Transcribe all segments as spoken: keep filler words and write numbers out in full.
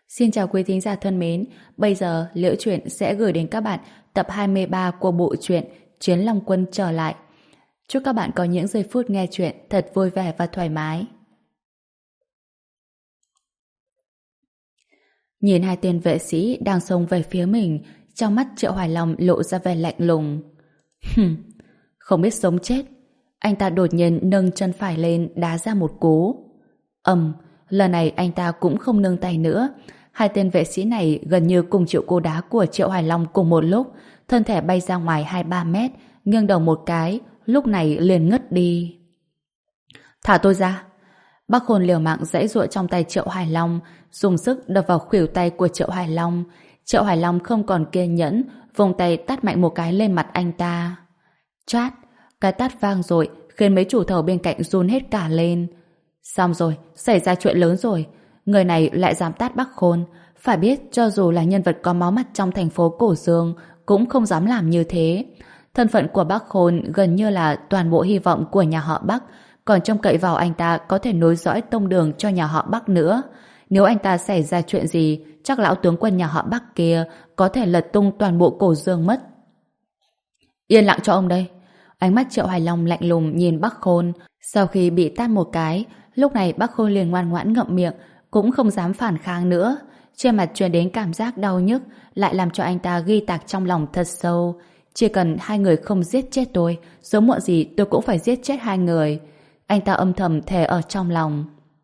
Xin chào quý thính giả thân mến, bây giờ Liễu Chuyện sẽ gửi đến các bạn tập hai mươi ba của bộ truyện Chiến Long Quân trở lại. Chúc các bạn có những giây phút nghe chuyện thật vui vẻ và thoải mái. Nhìn hai tên vệ sĩ đang xông về phía mình, trong mắt Triệu Hoài Long lộ ra vẻ lạnh lùng. Hừm, không biết sống chết. Anh ta đột nhiên nâng chân phải lên đá ra một cú. Ầm, lần này anh ta cũng không nâng tay nữa. Hai tên vệ sĩ này gần như cùng chịu cú đá của Triệu Hoài Long cùng một lúc, thân thể bay ra ngoài hai ba mét, nghiêng đầu một cái, lúc này liền ngất đi. Thả tôi ra. Bác Khôn liều mạng giãy giụa trong tay Triệu Hoài Long, dùng sức đập vào khuỷu tay của Triệu Hoài Long. Triệu Hoài Long không còn kiên nhẫn, vùng tay tát mạnh một cái lên mặt anh ta. Chát, cái tát vang rồi, khiến mấy chủ thầu bên cạnh run hết cả lên. Xong rồi, xảy ra chuyện lớn rồi. Người này lại dám tát Bác Khôn. Phải biết, cho dù là nhân vật có máu mặt trong thành phố Cổ Dương, cũng không dám làm như thế. Thân phận của Bác Khôn gần như là toàn bộ hy vọng của nhà họ Bắc, còn trông cậy vào anh ta có thể nối dõi tông đường cho nhà họ Bắc nữa. Nếu anh ta xảy ra chuyện gì, chắc lão tướng quân nhà họ Bắc kia có thể lật tung toàn bộ Cổ Dương mất. Yên lặng cho ông đây. Ánh mắt Triệu Hoài Long lạnh lùng nhìn Bác Khôn. Sau khi bị tát một cái, lúc này Bác Khôn liền ngoan ngoãn ngậm miệng, cũng không dám phản kháng nữa. Trên mặt truyền đến cảm giác đau nhức, lại làm cho anh ta ghi tạc trong lòng thật sâu. Chỉ cần hai người không giết chết tôi, sớm muộn gì tôi cũng phải giết chết hai người. Anh ta âm thầm thề ở trong lòng.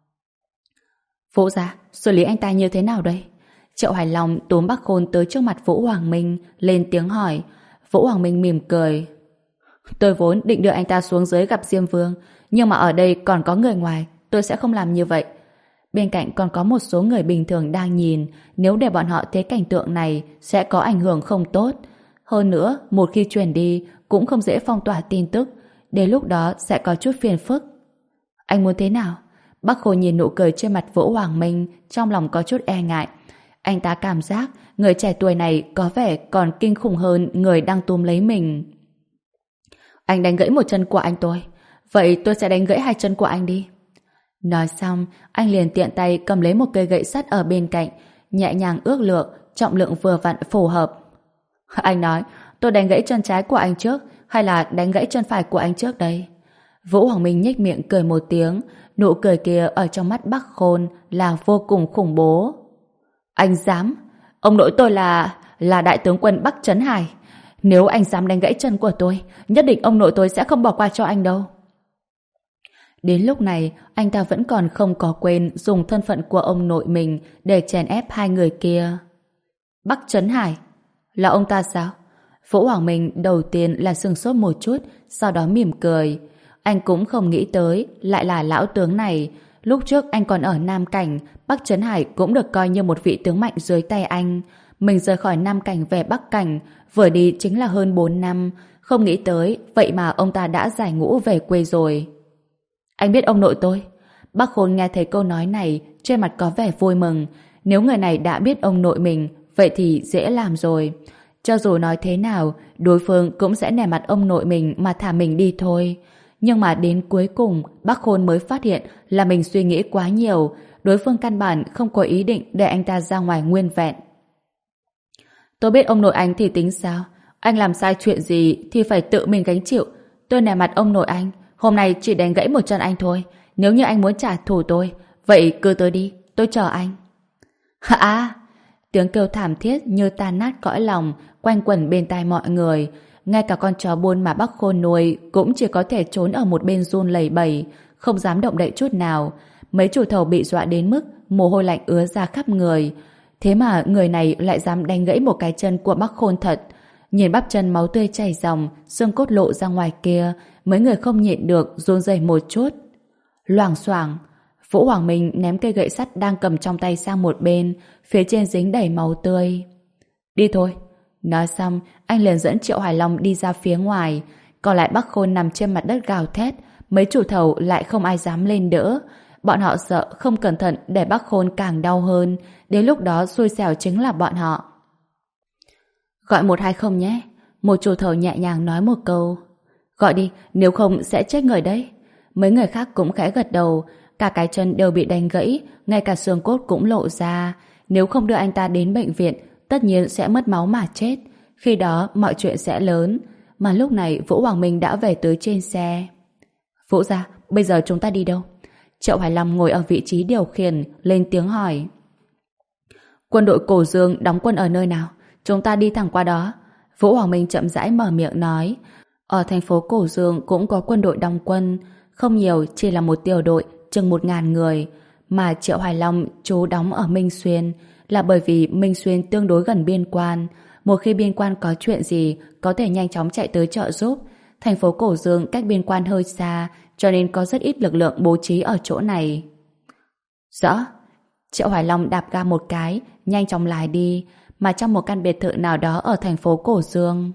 Vũ gia, xử lý anh ta như thế nào đây? Triệu Hoài Long túm Bác Khôn tới trước mặt Vũ Hoàng Minh, lên tiếng hỏi. Vũ Hoàng Minh mỉm cười. Tôi vốn định đưa anh ta xuống dưới gặp Diêm Vương, nhưng mà ở đây còn có người ngoài, tôi sẽ không làm như vậy. Bên cạnh còn có một số người bình thường đang nhìn, nếu để bọn họ thấy cảnh tượng này sẽ có ảnh hưởng không tốt. Hơn nữa, một khi truyền đi cũng không dễ phong tỏa tin tức, đến lúc đó sẽ có chút phiền phức. Anh muốn thế nào? Bác Khôn nhìn nụ cười trên mặt Vũ Hoàng Minh, trong lòng có chút e ngại. Anh ta cảm giác người trẻ tuổi này có vẻ còn kinh khủng hơn người đang túm lấy mình. Anh đánh gãy một chân của anh tôi, vậy tôi sẽ đánh gãy hai chân của anh đi. Nói xong, anh liền tiện tay cầm lấy một cây gậy sắt ở bên cạnh, nhẹ nhàng ước lượng, trọng lượng vừa vặn phù hợp. Anh nói, tôi đánh gãy chân trái của anh trước, hay là đánh gãy chân phải của anh trước đây? Vũ Hoàng Minh nhếch miệng cười một tiếng, nụ cười kia ở trong mắt Bác Khôn là vô cùng khủng bố. Anh dám? Ông nội tôi là... là đại tướng quân Bắc Trấn Hải. Nếu anh dám đánh gãy chân của tôi, nhất định ông nội tôi sẽ không bỏ qua cho anh đâu. Đến lúc này, anh ta vẫn còn không có quên dùng thân phận của ông nội mình để chèn ép hai người kia. Bắc Trấn Hải? Là ông ta sao? Vũ Hoàng Minh đầu tiên là sửng sốt một chút, sau đó mỉm cười. Anh cũng không nghĩ tới lại là lão tướng này. Lúc trước anh còn ở Nam Cảnh, Bắc Trấn Hải cũng được coi như một vị tướng mạnh dưới tay anh. Mình rời khỏi Nam Cảnh về Bắc Cảnh, vừa đi chính là hơn bốn năm. Không nghĩ tới, vậy mà ông ta đã giải ngũ về quê rồi. Anh biết ông nội tôi? Bác Khôn nghe thấy câu nói này, trên mặt có vẻ vui mừng. Nếu người này đã biết ông nội mình, vậy thì dễ làm rồi. Cho dù nói thế nào, đối phương cũng sẽ nể mặt ông nội mình mà thả mình đi thôi. Nhưng mà đến cuối cùng, bác Khôn mới phát hiện là mình suy nghĩ quá nhiều. Đối phương căn bản không có ý định để anh ta ra ngoài nguyên vẹn. Tôi biết ông nội anh thì tính sao? Anh làm sai chuyện gì thì phải tự mình gánh chịu. Tôi nể mặt ông nội anh, hôm nay chỉ đánh gãy một chân anh thôi. Nếu như anh muốn trả thù tôi, vậy cứ tới đi, tôi chờ anh. Hả? Tiếng kêu thảm thiết như tan nát cõi lòng quanh quẩn bên tai mọi người. Ngay cả con chó buôn mà bác Khôn nuôi cũng chỉ có thể trốn ở một bên run lẩy bẩy, không dám động đậy chút nào. Mấy chủ thầu bị dọa đến mức mồ hôi lạnh ứa ra khắp người. Thế mà người này lại dám đánh gãy một cái chân của bác Khôn thật. Nhìn bắp chân máu tươi chảy ròng, xương cốt lộ ra ngoài kia, mấy người không nhịn được run rẩy một chút. Loảng xoảng, Vũ Hoàng Minh ném cây gậy sắt đang cầm trong tay sang một bên, phía trên dính đầy máu tươi. Đi thôi. Nói xong, anh liền dẫn Triệu Hoài Long đi ra phía ngoài, còn lại Bác Khôn nằm trên mặt đất gào thét, mấy chủ thầu lại không ai dám lên đỡ. Bọn họ sợ không cẩn thận để Bác Khôn càng đau hơn, đến lúc đó xui xẻo chính là bọn họ. Gọi một hai không nhé. Một chủ thầu nhẹ nhàng nói một câu. Gọi đi, nếu không sẽ chết người đấy. Mấy người khác cũng khẽ gật đầu, cả cái chân đều bị đánh gãy, ngay cả xương cốt cũng lộ ra. Nếu không đưa anh ta đến bệnh viện, tất nhiên sẽ mất máu mà chết. Khi đó mọi chuyện sẽ lớn. Mà lúc này Vũ Hoàng Minh đã về tới trên xe. Vũ gia, bây giờ chúng ta đi đâu? Triệu Hải Long ngồi ở vị trí điều khiển, lên tiếng hỏi. Quân đội Cổ Dương đóng quân ở nơi nào? Chúng ta đi thẳng qua đó. Vũ Hoàng Minh chậm rãi mở miệng nói. Ở thành phố Cổ Dương cũng có quân đội đóng quân, không nhiều, chỉ là một tiểu đội, chừng một ngàn người. Mà Triệu Hải Long trú đóng ở Minh Xuyên là bởi vì Minh Xuyên tương đối gần biên quan. Một khi biên quan có chuyện gì, có thể nhanh chóng chạy tới trợ giúp. Thành phố Cổ Dương cách biên quan hơi xa, cho nên có rất ít lực lượng bố trí ở chỗ này. Rõ. Triệu Hải Long đạp ga một cái, nhanh chóng lái đi, mà trong một căn biệt thự nào đó ở thành phố Cổ Dương.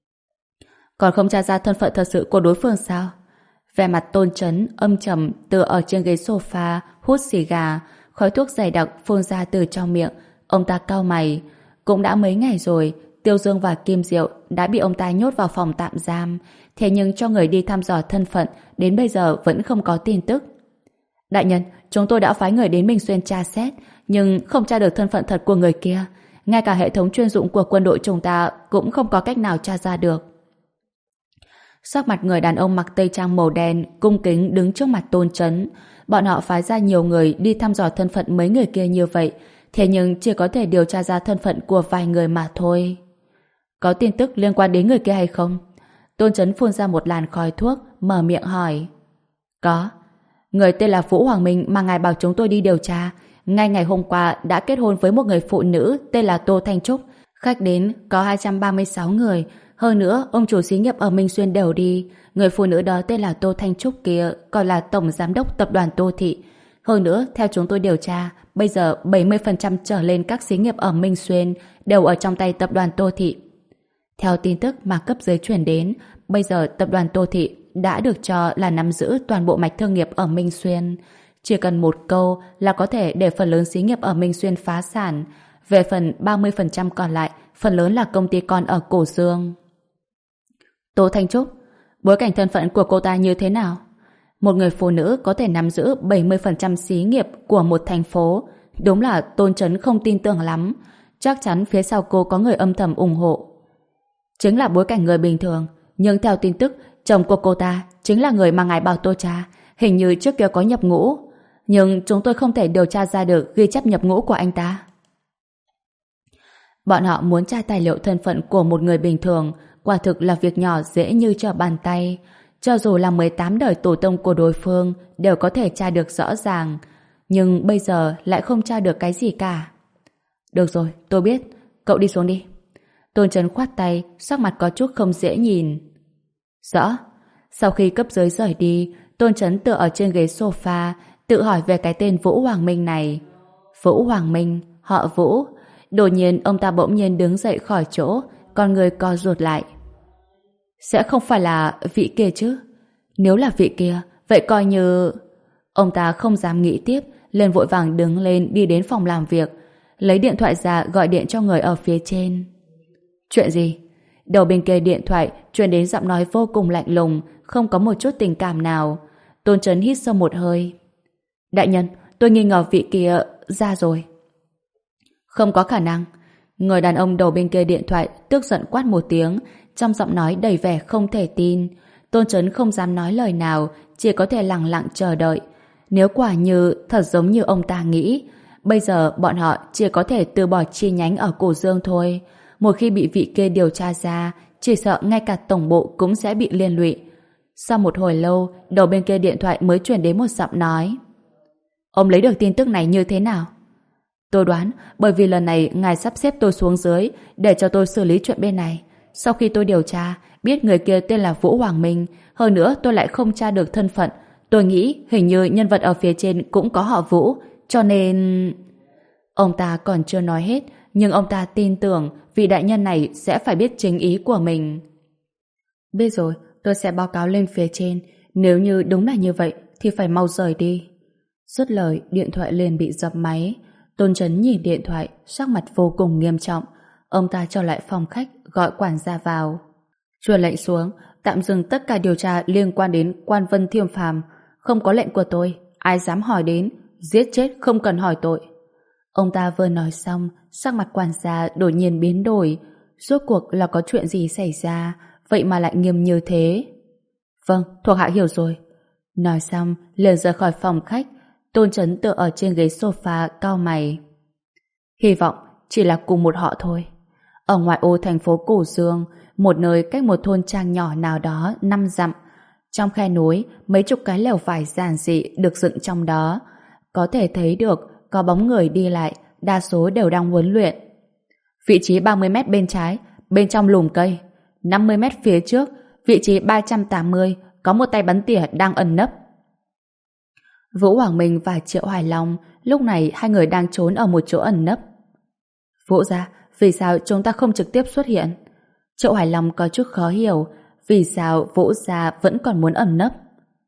Còn không tra ra thân phận thật sự của đối phương sao? Vẻ mặt Tôn Chấn âm trầm tựa ở trên ghế sofa, hút xì gà, khói thuốc dày đặc phun ra từ trong miệng. Ông ta cau mày. Cũng đã mấy ngày rồi, Tiêu Dương và Kim Diệu đã bị ông ta nhốt vào phòng tạm giam, thế nhưng cho người đi thăm dò thân phận đến bây giờ vẫn không có tin tức. Đại nhân, chúng tôi đã phái người đến Minh Xuyên tra xét, nhưng không tra được thân phận thật của người kia. Ngay cả hệ thống chuyên dụng của quân đội chúng ta cũng không có cách nào tra ra được. Sắc mặt người đàn ông mặc tây trang màu đen cung kính đứng trước mặt Tôn Chấn. Bọn họ phái ra nhiều người đi thăm dò thân phận mấy người kia như vậy, thế nhưng chỉ có thể điều tra ra thân phận của vài người mà thôi. Có tin tức liên quan đến người kia hay không? Tôn Chấn phun ra một làn khói thuốc, mở miệng hỏi. Có. Người tên là Vũ Hoàng Minh mà ngài bảo chúng tôi đi điều tra, ngay ngày hôm qua đã kết hôn với một người phụ nữ tên là Tô Thanh Trúc. Khách đến có hai trăm ba mươi sáu người. Hơn nữa, ông chủ xí nghiệp ở Minh Xuyên đều đi. Người phụ nữ đó tên là Tô Thanh Trúc kia, còn là tổng giám đốc tập đoàn Tô Thị. Hơn nữa, theo chúng tôi điều tra, bây giờ bảy mươi phần trăm trở lên các xí nghiệp ở Minh Xuyên đều ở trong tay tập đoàn Tô Thị. Theo tin tức mà cấp dưới truyền đến, bây giờ tập đoàn Tô Thị đã được cho là nắm giữ toàn bộ mạch thương nghiệp ở Minh Xuyên. Chỉ cần một câu là có thể để phần lớn xí nghiệp ở Minh Xuyên phá sản. Về phần ba mươi phần trăm còn lại, phần lớn là công ty con ở Cổ Dương. Tô Thanh Trúc, bối cảnh thân phận của cô ta như thế nào? Một người phụ nữ có thể nắm giữ bảy mươi phần trăm xí nghiệp của một thành phố. Đúng là Tôn Chấn không tin tưởng lắm. Chắc chắn phía sau cô có người âm thầm ủng hộ. Chính là bối cảnh người bình thường. Nhưng theo tin tức, chồng của cô ta chính là người mà ngài bảo tôi tra. Hình như trước kia có nhập ngũ. Nhưng chúng tôi không thể điều tra ra được ghi chép nhập ngũ của anh ta. Bọn họ muốn tra tài liệu thân phận của một người bình thường, quả thực là việc nhỏ dễ như trở bàn tay. Cho dù là mười tám đời tổ tông của đối phương đều có thể tra được rõ ràng. Nhưng bây giờ lại không tra được cái gì cả. Được rồi, tôi biết. Cậu đi xuống đi. Tôn Chấn khoát tay, sắc mặt có chút không dễ nhìn. Rõ. Sau khi cấp dưới rời đi, Tôn Chấn tựa ở trên ghế sofa, tự hỏi về cái tên Vũ Hoàng Minh này. Vũ Hoàng Minh, họ Vũ. Đột nhiên ông ta bỗng nhiên đứng dậy khỏi chỗ, con người co rụt lại. Sẽ không phải là vị kia chứ? Nếu là vị kia, vậy coi như... Ông ta không dám nghĩ tiếp, liền vội vàng đứng lên đi đến phòng làm việc, lấy điện thoại ra gọi điện cho người ở phía trên. Chuyện gì? Đầu bên kia điện thoại truyền đến giọng nói vô cùng lạnh lùng, không có một chút tình cảm nào. Tôn Chấn hít sâu một hơi. Đại nhân, tôi nghi ngờ vị kia ra rồi. Không có khả năng. Người đàn ông đầu bên kia điện thoại tức giận quát một tiếng, trong giọng nói đầy vẻ không thể tin. Tôn Chấn không dám nói lời nào, chỉ có thể lặng lặng chờ đợi. Nếu quả như thật giống như ông ta nghĩ, bây giờ bọn họ chỉ có thể từ bỏ chi nhánh ở Cổ Dương thôi. Một khi bị vị kia điều tra ra, chỉ sợ ngay cả tổng bộ cũng sẽ bị liên lụy. Sau một hồi lâu, đầu bên kia điện thoại mới truyền đến một giọng nói. Ông lấy được tin tức này như thế nào? Tôi đoán, bởi vì lần này ngài sắp xếp tôi xuống dưới để cho tôi xử lý chuyện bên này. Sau khi tôi điều tra, biết người kia tên là Vũ Hoàng Minh, hơn nữa tôi lại không tra được thân phận. Tôi nghĩ hình như nhân vật ở phía trên cũng có họ Vũ, cho nên... Ông ta còn chưa nói hết, nhưng ông ta tin tưởng vị đại nhân này sẽ phải biết chính ý của mình. Biết rồi, tôi sẽ báo cáo lên phía trên. Nếu như đúng là như vậy, thì phải mau rời đi. Dứt lời, điện thoại liền bị dập máy. Tôn Chấn nhìn điện thoại, sắc mặt vô cùng nghiêm trọng. Ông ta trở lại phòng khách, gọi quản gia vào. Truyền lệnh xuống, tạm dừng tất cả điều tra liên quan đến Quan Vân Thiêm Phàm. Không có lệnh của tôi, ai dám hỏi đến, giết chết không cần hỏi tội. Ông ta vừa nói xong, sắc mặt quản gia đột nhiên biến đổi. Rốt cuộc là có chuyện gì xảy ra, vậy mà lại nghiêm như thế? Vâng, thuộc hạ hiểu rồi. Nói xong, liền rời khỏi phòng khách. Tôn Chấn tựa ở trên ghế sofa cau mày. Hy vọng chỉ là cùng một họ thôi. Ở ngoại ô thành phố Cổ Dương, một nơi cách một thôn trang nhỏ nào đó năm dặm, trong khe núi, mấy chục cái lều vải giản dị được dựng trong đó. Có thể thấy được có bóng người đi lại, đa số đều đang huấn luyện. Vị trí ba mươi mét bên trái, bên trong lùm cây. năm mươi mét phía trước, vị trí ba trăm tám mươi, có một tay bắn tỉa đang ẩn nấp. Vũ Hoàng Minh và Triệu Hoài Long, lúc này hai người đang trốn ở một chỗ ẩn nấp. Vũ gia, vì sao chúng ta không trực tiếp xuất hiện? Triệu Hoài Long có chút khó hiểu, vì sao Vũ gia vẫn còn muốn ẩn nấp.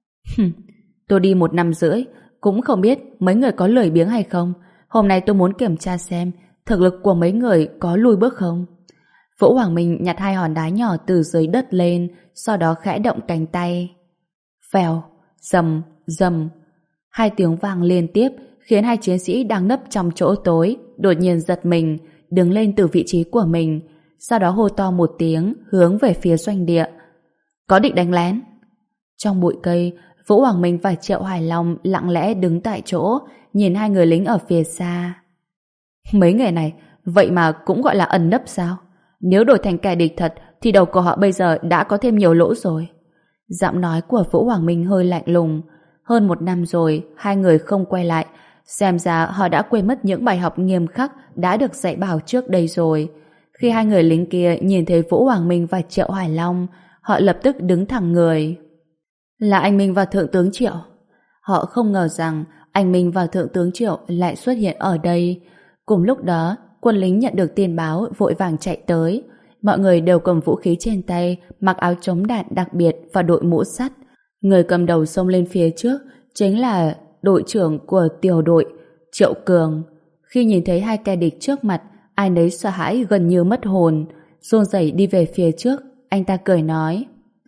Tôi đi một năm rưỡi, cũng không biết mấy người có lười biếng hay không. Hôm nay tôi muốn kiểm tra xem thực lực của mấy người có lùi bước không. Vũ Hoàng Minh nhặt hai hòn đá nhỏ từ dưới đất lên, sau đó khẽ động cánh tay. Vèo, rầm, rầm. Hai tiếng vang liên tiếp khiến hai chiến sĩ đang nấp trong chỗ tối đột nhiên giật mình, đứng lên từ vị trí của mình, sau đó hô to một tiếng hướng về phía doanh địa. Có định đánh lén. Trong bụi cây, Vũ Hoàng Minh và Triệu Hoài Long lặng lẽ đứng tại chỗ, nhìn hai người lính ở phía xa. Mấy người này, vậy mà cũng gọi là ẩn nấp sao? Nếu đổi thành kẻ địch thật, thì đầu của họ bây giờ đã có thêm nhiều lỗ rồi. Giọng nói của Vũ Hoàng Minh hơi lạnh lùng. Hơn một năm rồi, hai người không quay lại. Xem ra họ đã quên mất những bài học nghiêm khắc đã được dạy bảo trước đây rồi. Khi hai người lính kia nhìn thấy Vũ Hoàng Minh và Triệu Hoài Long, họ lập tức đứng thẳng người. Là anh Minh và Thượng tướng Triệu. Họ không ngờ rằng anh Minh và Thượng tướng Triệu lại xuất hiện ở đây. Cùng lúc đó, quân lính nhận được tin báo vội vàng chạy tới. Mọi người đều cầm vũ khí trên tay, mặc áo chống đạn đặc biệt và đội mũ sắt. Người cầm đầu xông lên phía trước chính là đội trưởng của tiểu đội, Triệu Cường. Khi nhìn thấy hai kẻ địch trước mặt, ai nấy sợ hãi gần như mất hồn. Run rẩy đi về phía trước, anh ta cười nói: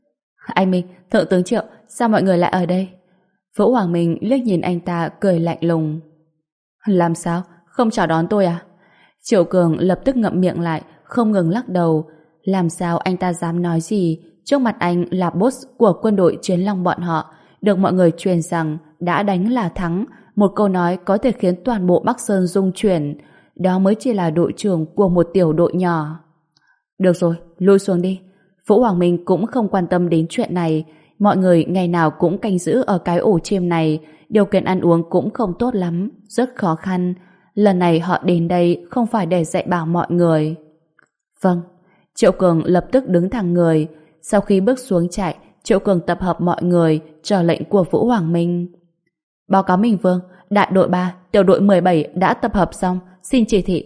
Anh Minh, Thượng tướng Triệu, sao mọi người lại ở đây? Vũ Hoàng Minh liếc nhìn anh ta cười lạnh lùng. Làm sao? Không chào đón tôi à? Triệu Cường lập tức ngậm miệng lại, không ngừng lắc đầu. Làm sao anh ta dám nói gì? Trước mặt anh là boss của quân đội Chiến Long bọn họ, được mọi người truyền rằng đã đánh là thắng, một câu nói có thể khiến toàn bộ Bắc Sơn rung chuyển. Đó mới chỉ là đội trưởng của một tiểu đội nhỏ. Được rồi, lui xuống đi. Vũ Hoàng Minh cũng không quan tâm đến chuyện này. Mọi người ngày nào cũng canh giữ ở cái ổ chim này, điều kiện ăn uống cũng không tốt lắm, rất khó khăn. Lần này họ đến đây không phải để dạy bảo mọi người. Vâng. Triệu Cường lập tức đứng thẳng người. Sau khi bước xuống trại, Triệu Cường tập hợp mọi người, chờ lệnh của Vũ Hoàng Minh. Báo cáo Minh Vương, đại đội ba, tiểu đội mười bảy đã tập hợp xong, xin chỉ thị.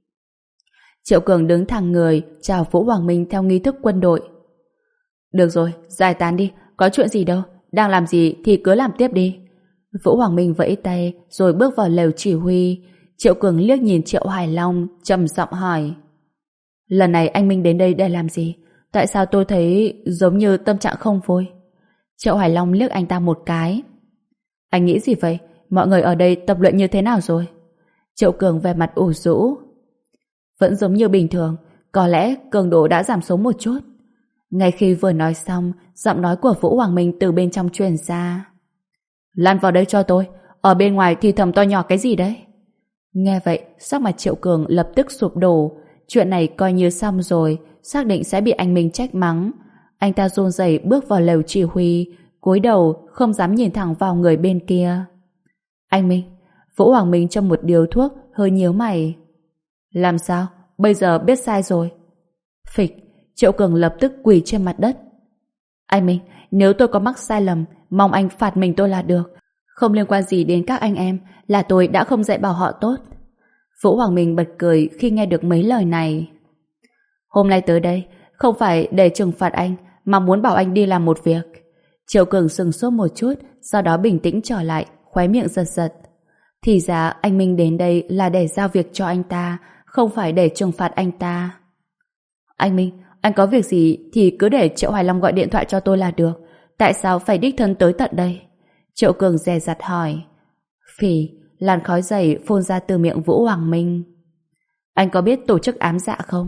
Triệu Cường đứng thẳng người, chào Vũ Hoàng Minh theo nghi thức quân đội. Được rồi, giải tán đi, có chuyện gì đâu, đang làm gì thì cứ làm tiếp đi. Vũ Hoàng Minh vẫy tay, rồi bước vào lều chỉ huy. Triệu Cường liếc nhìn Triệu Hoài Long, trầm giọng hỏi: Lần này anh Minh đến đây để làm gì? Tại sao tôi thấy giống như tâm trạng không vui? Triệu Hoài Long liếc anh ta một cái. Anh nghĩ gì vậy? Mọi người ở đây tập luyện như thế nào rồi? Triệu Cường về mặt ủ rũ. Vẫn giống như bình thường, có lẽ cường độ đã giảm xuống một chút. Ngay khi vừa nói xong, giọng nói của Vũ Hoàng Minh từ bên trong truyền ra. Lan vào đây cho tôi, ở bên ngoài thì thầm to nhỏ cái gì đấy? Nghe vậy, sắc mặt Triệu Cường lập tức sụp đổ. Chuyện này coi như xong rồi, xác định sẽ bị anh Minh trách mắng. Anh ta run rẩy bước vào lều chỉ huy, cúi đầu không dám nhìn thẳng vào người bên kia. Anh Minh. Vũ Hoàng Minh châm một điếu thuốc, hơi nhíu mày. Làm sao? Bây giờ biết sai rồi. Phịch. Triệu Cường lập tức quỳ trên mặt đất. Anh Minh, nếu tôi có mắc sai lầm, mong anh phạt mình tôi là được. Không liên quan gì đến các anh em, là tôi đã không dạy bảo họ tốt. Vũ Hoàng Minh bật cười khi nghe được mấy lời này. Hôm nay tới đây, không phải để trừng phạt anh, mà muốn bảo anh đi làm một việc. Triệu Cường sừng sốt một chút, sau đó bình tĩnh trở lại, khóe miệng giật giật. Thì ra anh Minh đến đây là để giao việc cho anh ta, không phải để trừng phạt anh ta. Anh Minh, anh có việc gì thì cứ để Triệu Hoài Long gọi điện thoại cho tôi là được. Tại sao phải đích thân tới tận đây? Triệu Cường dè dặt hỏi. Phì, làn khói dày phun ra từ miệng Vũ Hoàng Minh. Anh có biết tổ chức ám dạ không?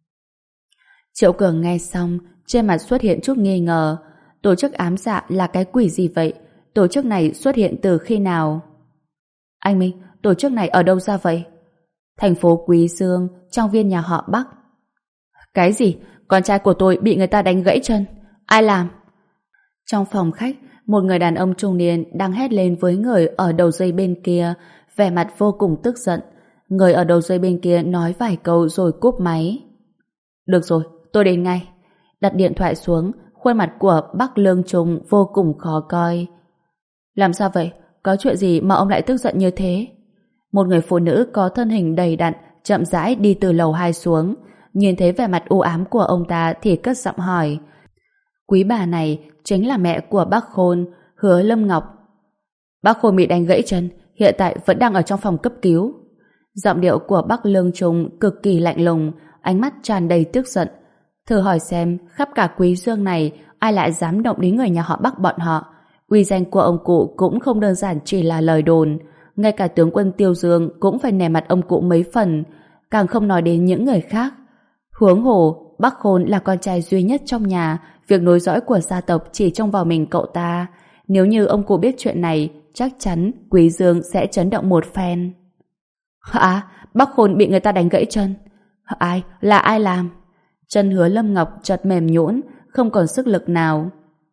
Triệu Cường nghe xong, trên mặt xuất hiện chút nghi ngờ. Tổ chức ám dạ là cái quỷ gì vậy? Tổ chức này xuất hiện từ khi nào? Anh Minh, tổ chức này ở đâu ra vậy? Thành phố Quý Dương, trong viên nhà họ Bắc. Cái gì? Con trai của tôi bị người ta đánh gãy chân. Ai làm? Trong phòng khách, một người đàn ông trung niên đang hét lên với người ở đầu dây bên kia, vẻ mặt vô cùng tức giận. Người ở đầu dây bên kia nói vài câu rồi cúp máy. Được rồi, tôi đến ngay. Đặt điện thoại xuống, khuôn mặt của Bắc Lương Trung vô cùng khó coi. Làm sao vậy? Có chuyện gì mà ông lại tức giận như thế? Một người phụ nữ có thân hình đầy đặn chậm rãi đi từ lầu hai xuống. Nhìn thấy vẻ mặt u ám của ông ta thì cất giọng hỏi. Quý bà này chính là mẹ của bác Khôn, Hứa Lâm Ngọc. Bác Khôn bị đánh gãy chân, hiện tại vẫn đang ở trong phòng cấp cứu. Giọng điệu của Bắc Lương Trung cực kỳ lạnh lùng, ánh mắt tràn đầy tức giận. Thử hỏi xem, khắp cả Quý Dương này, ai lại dám động đến người nhà họ Bắc bọn họ? Uy danh của ông cụ cũng không đơn giản chỉ là lời đồn. Ngay cả tướng quân Tiêu Dương cũng phải nể mặt ông cụ mấy phần, càng không nói đến những người khác. Huống hồ, Bắc Khôn là con trai duy nhất trong nhà, việc nối dõi của gia tộc chỉ trông vào mình cậu ta. Nếu như ông cụ biết chuyện này, chắc chắn Quý Dương sẽ chấn động một phen. À, Bắc Khôn bị người ta đánh gãy chân. Ai? Là ai làm? Chân Hứa Lâm Ngọc chợt mềm nhũn, không còn sức lực nào.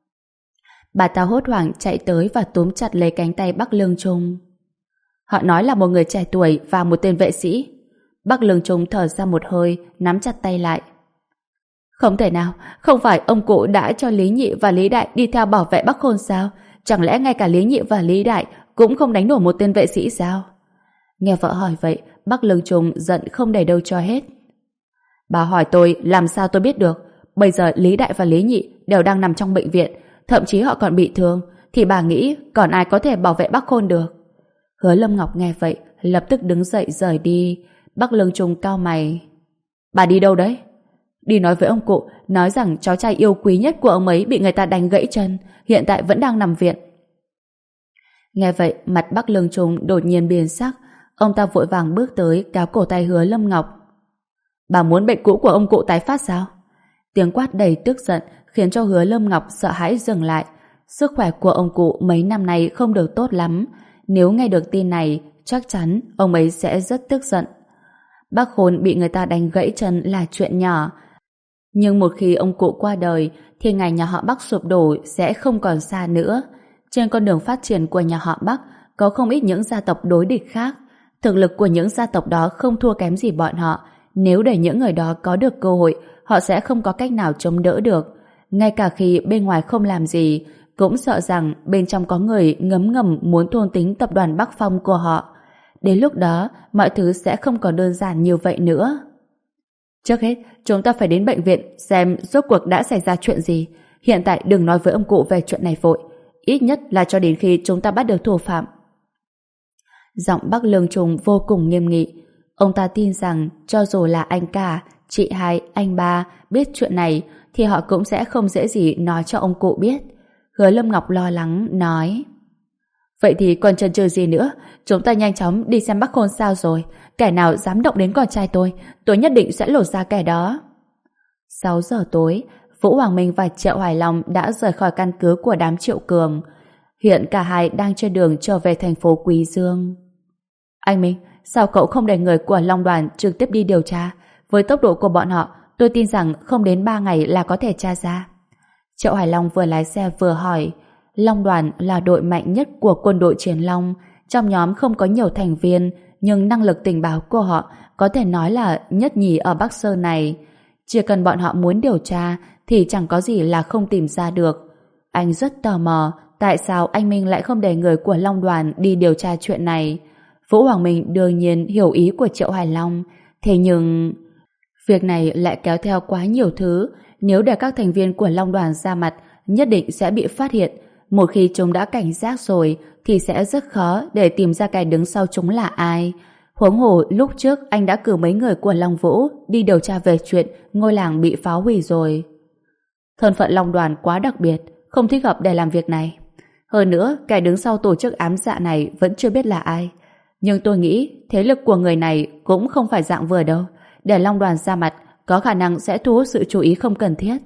Bà ta hốt hoảng chạy tới và túm chặt lấy cánh tay Bắc Lương Trung. Họ nói là một người trẻ tuổi và một tên vệ sĩ. Bắc Lương Trung thở ra một hơi, nắm chặt tay lại. Không thể nào, không phải ông cụ đã cho Lý Nhị và Lý Đại đi theo bảo vệ Bắc Khôn sao? Chẳng lẽ ngay cả Lý Nhị và Lý Đại cũng không đánh nổi một tên vệ sĩ sao? Nghe vợ hỏi vậy, Bắc Lương Trung giận không để đâu cho hết. Bà hỏi tôi làm sao tôi biết được? Bây giờ Lý Đại và Lý Nhị đều đang nằm trong bệnh viện, thậm chí họ còn bị thương, thì bà nghĩ còn ai có thể bảo vệ Bắc Khôn được? Hứa Lâm Ngọc nghe vậy, lập tức đứng dậy rời đi. Bắc Lương Trung cau mày. Bà đi đâu đấy? Đi nói với ông cụ, nói rằng cháu trai yêu quý nhất của ông ấy bị người ta đánh gãy chân, hiện tại vẫn đang nằm viện. Nghe vậy, mặt Bắc Lương Trung đột nhiên biến sắc. Ông ta vội vàng bước tới kéo cổ tay Hứa Lâm Ngọc. Bà muốn bệnh cũ của ông cụ tái phát sao? Tiếng quát đầy tức giận khiến cho Hứa Lâm Ngọc sợ hãi dừng lại. Sức khỏe của ông cụ mấy năm nay không được tốt lắm. Nếu nghe được tin này, chắc chắn ông ấy sẽ rất tức giận. Bác Khôn bị người ta đánh gãy chân là chuyện nhỏ. Nhưng một khi ông cụ qua đời thì ngày nhà họ Bắc sụp đổ sẽ không còn xa nữa. Trên con đường phát triển của nhà họ Bắc có không ít những gia tộc đối địch khác. Thực lực của những gia tộc đó không thua kém gì bọn họ. Nếu để những người đó có được cơ hội, họ sẽ không có cách nào chống đỡ được. Ngay cả khi bên ngoài không làm gì, cũng sợ rằng bên trong có người ngấm ngầm muốn thôn tính tập đoàn Bắc Phong của họ. Đến lúc đó, mọi thứ sẽ không còn đơn giản như vậy nữa. Trước hết, chúng ta phải đến bệnh viện xem rốt cuộc đã xảy ra chuyện gì. Hiện tại đừng nói với ông cụ về chuyện này vội. Ít nhất là cho đến khi chúng ta bắt được thủ phạm. Giọng Bắc Lương Trung vô cùng nghiêm nghị. Ông ta tin rằng cho dù là anh cả, chị hai, anh ba biết chuyện này thì họ cũng sẽ không dễ gì nói cho ông cụ biết. Hứa Lâm Ngọc lo lắng nói: Vậy thì còn chần chừ gì nữa, chúng ta nhanh chóng đi xem Bắc Khôn sao rồi. Kẻ nào dám động đến con trai tôi, tôi nhất định sẽ lột ra kẻ đó. Sáu giờ tối, Vũ Hoàng Minh và Triệu Hoài Long đã rời khỏi căn cứ của đám Triệu Cường. Hiện cả hai đang trên đường trở về thành phố Quý Dương. Anh Minh, sao cậu không để người của Long Đoàn trực tiếp đi điều tra? Với tốc độ của bọn họ, tôi tin rằng không đến ba ngày là có thể tra ra. Triệu Hoài Long vừa lái xe vừa hỏi. Long Đoàn là đội mạnh nhất của quân đội Chiến Long. Trong nhóm không có nhiều thành viên, nhưng năng lực tình báo của họ có thể nói là nhất nhì ở Bắc Sơn này. Chỉ cần bọn họ muốn điều tra thì chẳng có gì là không tìm ra được. Anh rất tò mò tại sao anh Minh lại không để người của Long Đoàn đi điều tra chuyện này. Vũ Hoàng Minh đương nhiên hiểu ý của Triệu Hoài Long, thế nhưng việc này lại kéo theo quá nhiều thứ. Nếu để các thành viên của Long Đoàn ra mặt, nhất định sẽ bị phát hiện. Một khi chúng đã cảnh giác rồi thì sẽ rất khó để tìm ra kẻ đứng sau chúng là ai. Huống hồ lúc trước anh đã cử mấy người của Long Vũ đi điều tra về chuyện ngôi làng bị phá hủy rồi. Thân phận Long Đoàn quá đặc biệt, không thích hợp để làm việc này. Hơn nữa, kẻ đứng sau tổ chức ám dạ này vẫn chưa biết là ai. Nhưng tôi nghĩ thế lực của người này cũng không phải dạng vừa đâu. Để Long Đoàn ra mặt, có khả năng sẽ thu hút sự chú ý không cần thiết.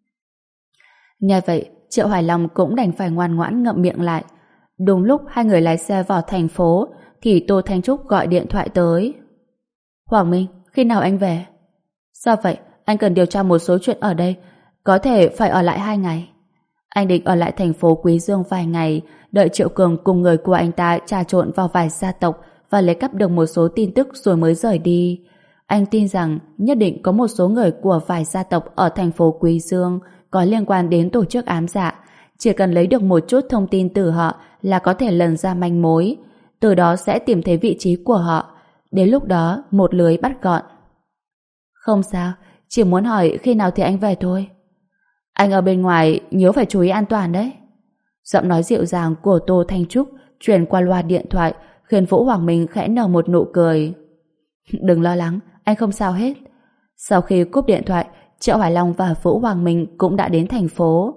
Nghe vậy, Triệu Hoài Long cũng đành phải ngoan ngoãn ngậm miệng lại. Đúng lúc hai người lái xe vào thành phố, thì Tô Thanh Trúc gọi điện thoại tới. Hoàng Minh, khi nào anh về? Sao vậy? Anh cần điều tra một số chuyện ở đây. Có thể phải ở lại hai ngày. Anh định ở lại thành phố Quý Dương vài ngày, đợi Triệu Cường cùng người của anh ta trà trộn vào vài gia tộc và lấy cắp được một số tin tức rồi mới rời đi. Anh tin rằng nhất định có một số người của vài gia tộc ở thành phố Quý Dương có liên quan đến tổ chức ám dạ. Chỉ cần lấy được một chút thông tin từ họ là có thể lần ra manh mối. Từ đó sẽ tìm thấy vị trí của họ. Đến lúc đó một lưới bắt gọn. Không sao, chỉ muốn hỏi khi nào thì anh về thôi. Anh ở bên ngoài nhớ phải chú ý an toàn đấy. Giọng nói dịu dàng của Tô Thanh Trúc truyền qua loa điện thoại khiến Vũ Hoàng Minh khẽ nở một nụ cười. Đừng lo lắng, anh không sao hết. Sau khi cúp điện thoại, Triệu Hoài Long và Vũ Hoàng Minh cũng đã đến thành phố.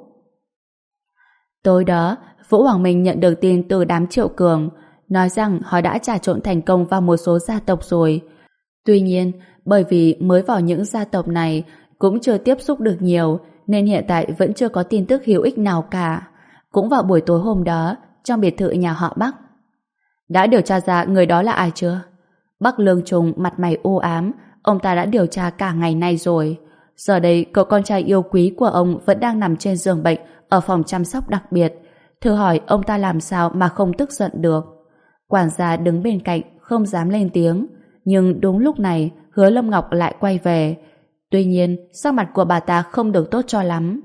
Tối đó, Vũ Hoàng Minh nhận được tin từ đám Triệu Cường, nói rằng họ đã trà trộn thành công vào một số gia tộc rồi. Tuy nhiên, bởi vì mới vào những gia tộc này cũng chưa tiếp xúc được nhiều, nên hiện tại vẫn chưa có tin tức hữu ích nào cả. Cũng vào buổi tối hôm đó, trong biệt thự nhà họ Bắc. Đã điều tra ra người đó là ai chưa? Bắc Lương Trùng mặt mày u ám, ông ta đã điều tra cả ngày nay rồi. Giờ đây, cậu con trai yêu quý của ông vẫn đang nằm trên giường bệnh ở phòng chăm sóc đặc biệt. Thử hỏi ông ta làm sao mà không tức giận được. Quản gia đứng bên cạnh, không dám lên tiếng. Nhưng đúng lúc này, Hứa Lâm Ngọc lại quay về. Tuy nhiên, sắc mặt của bà ta không được tốt cho lắm.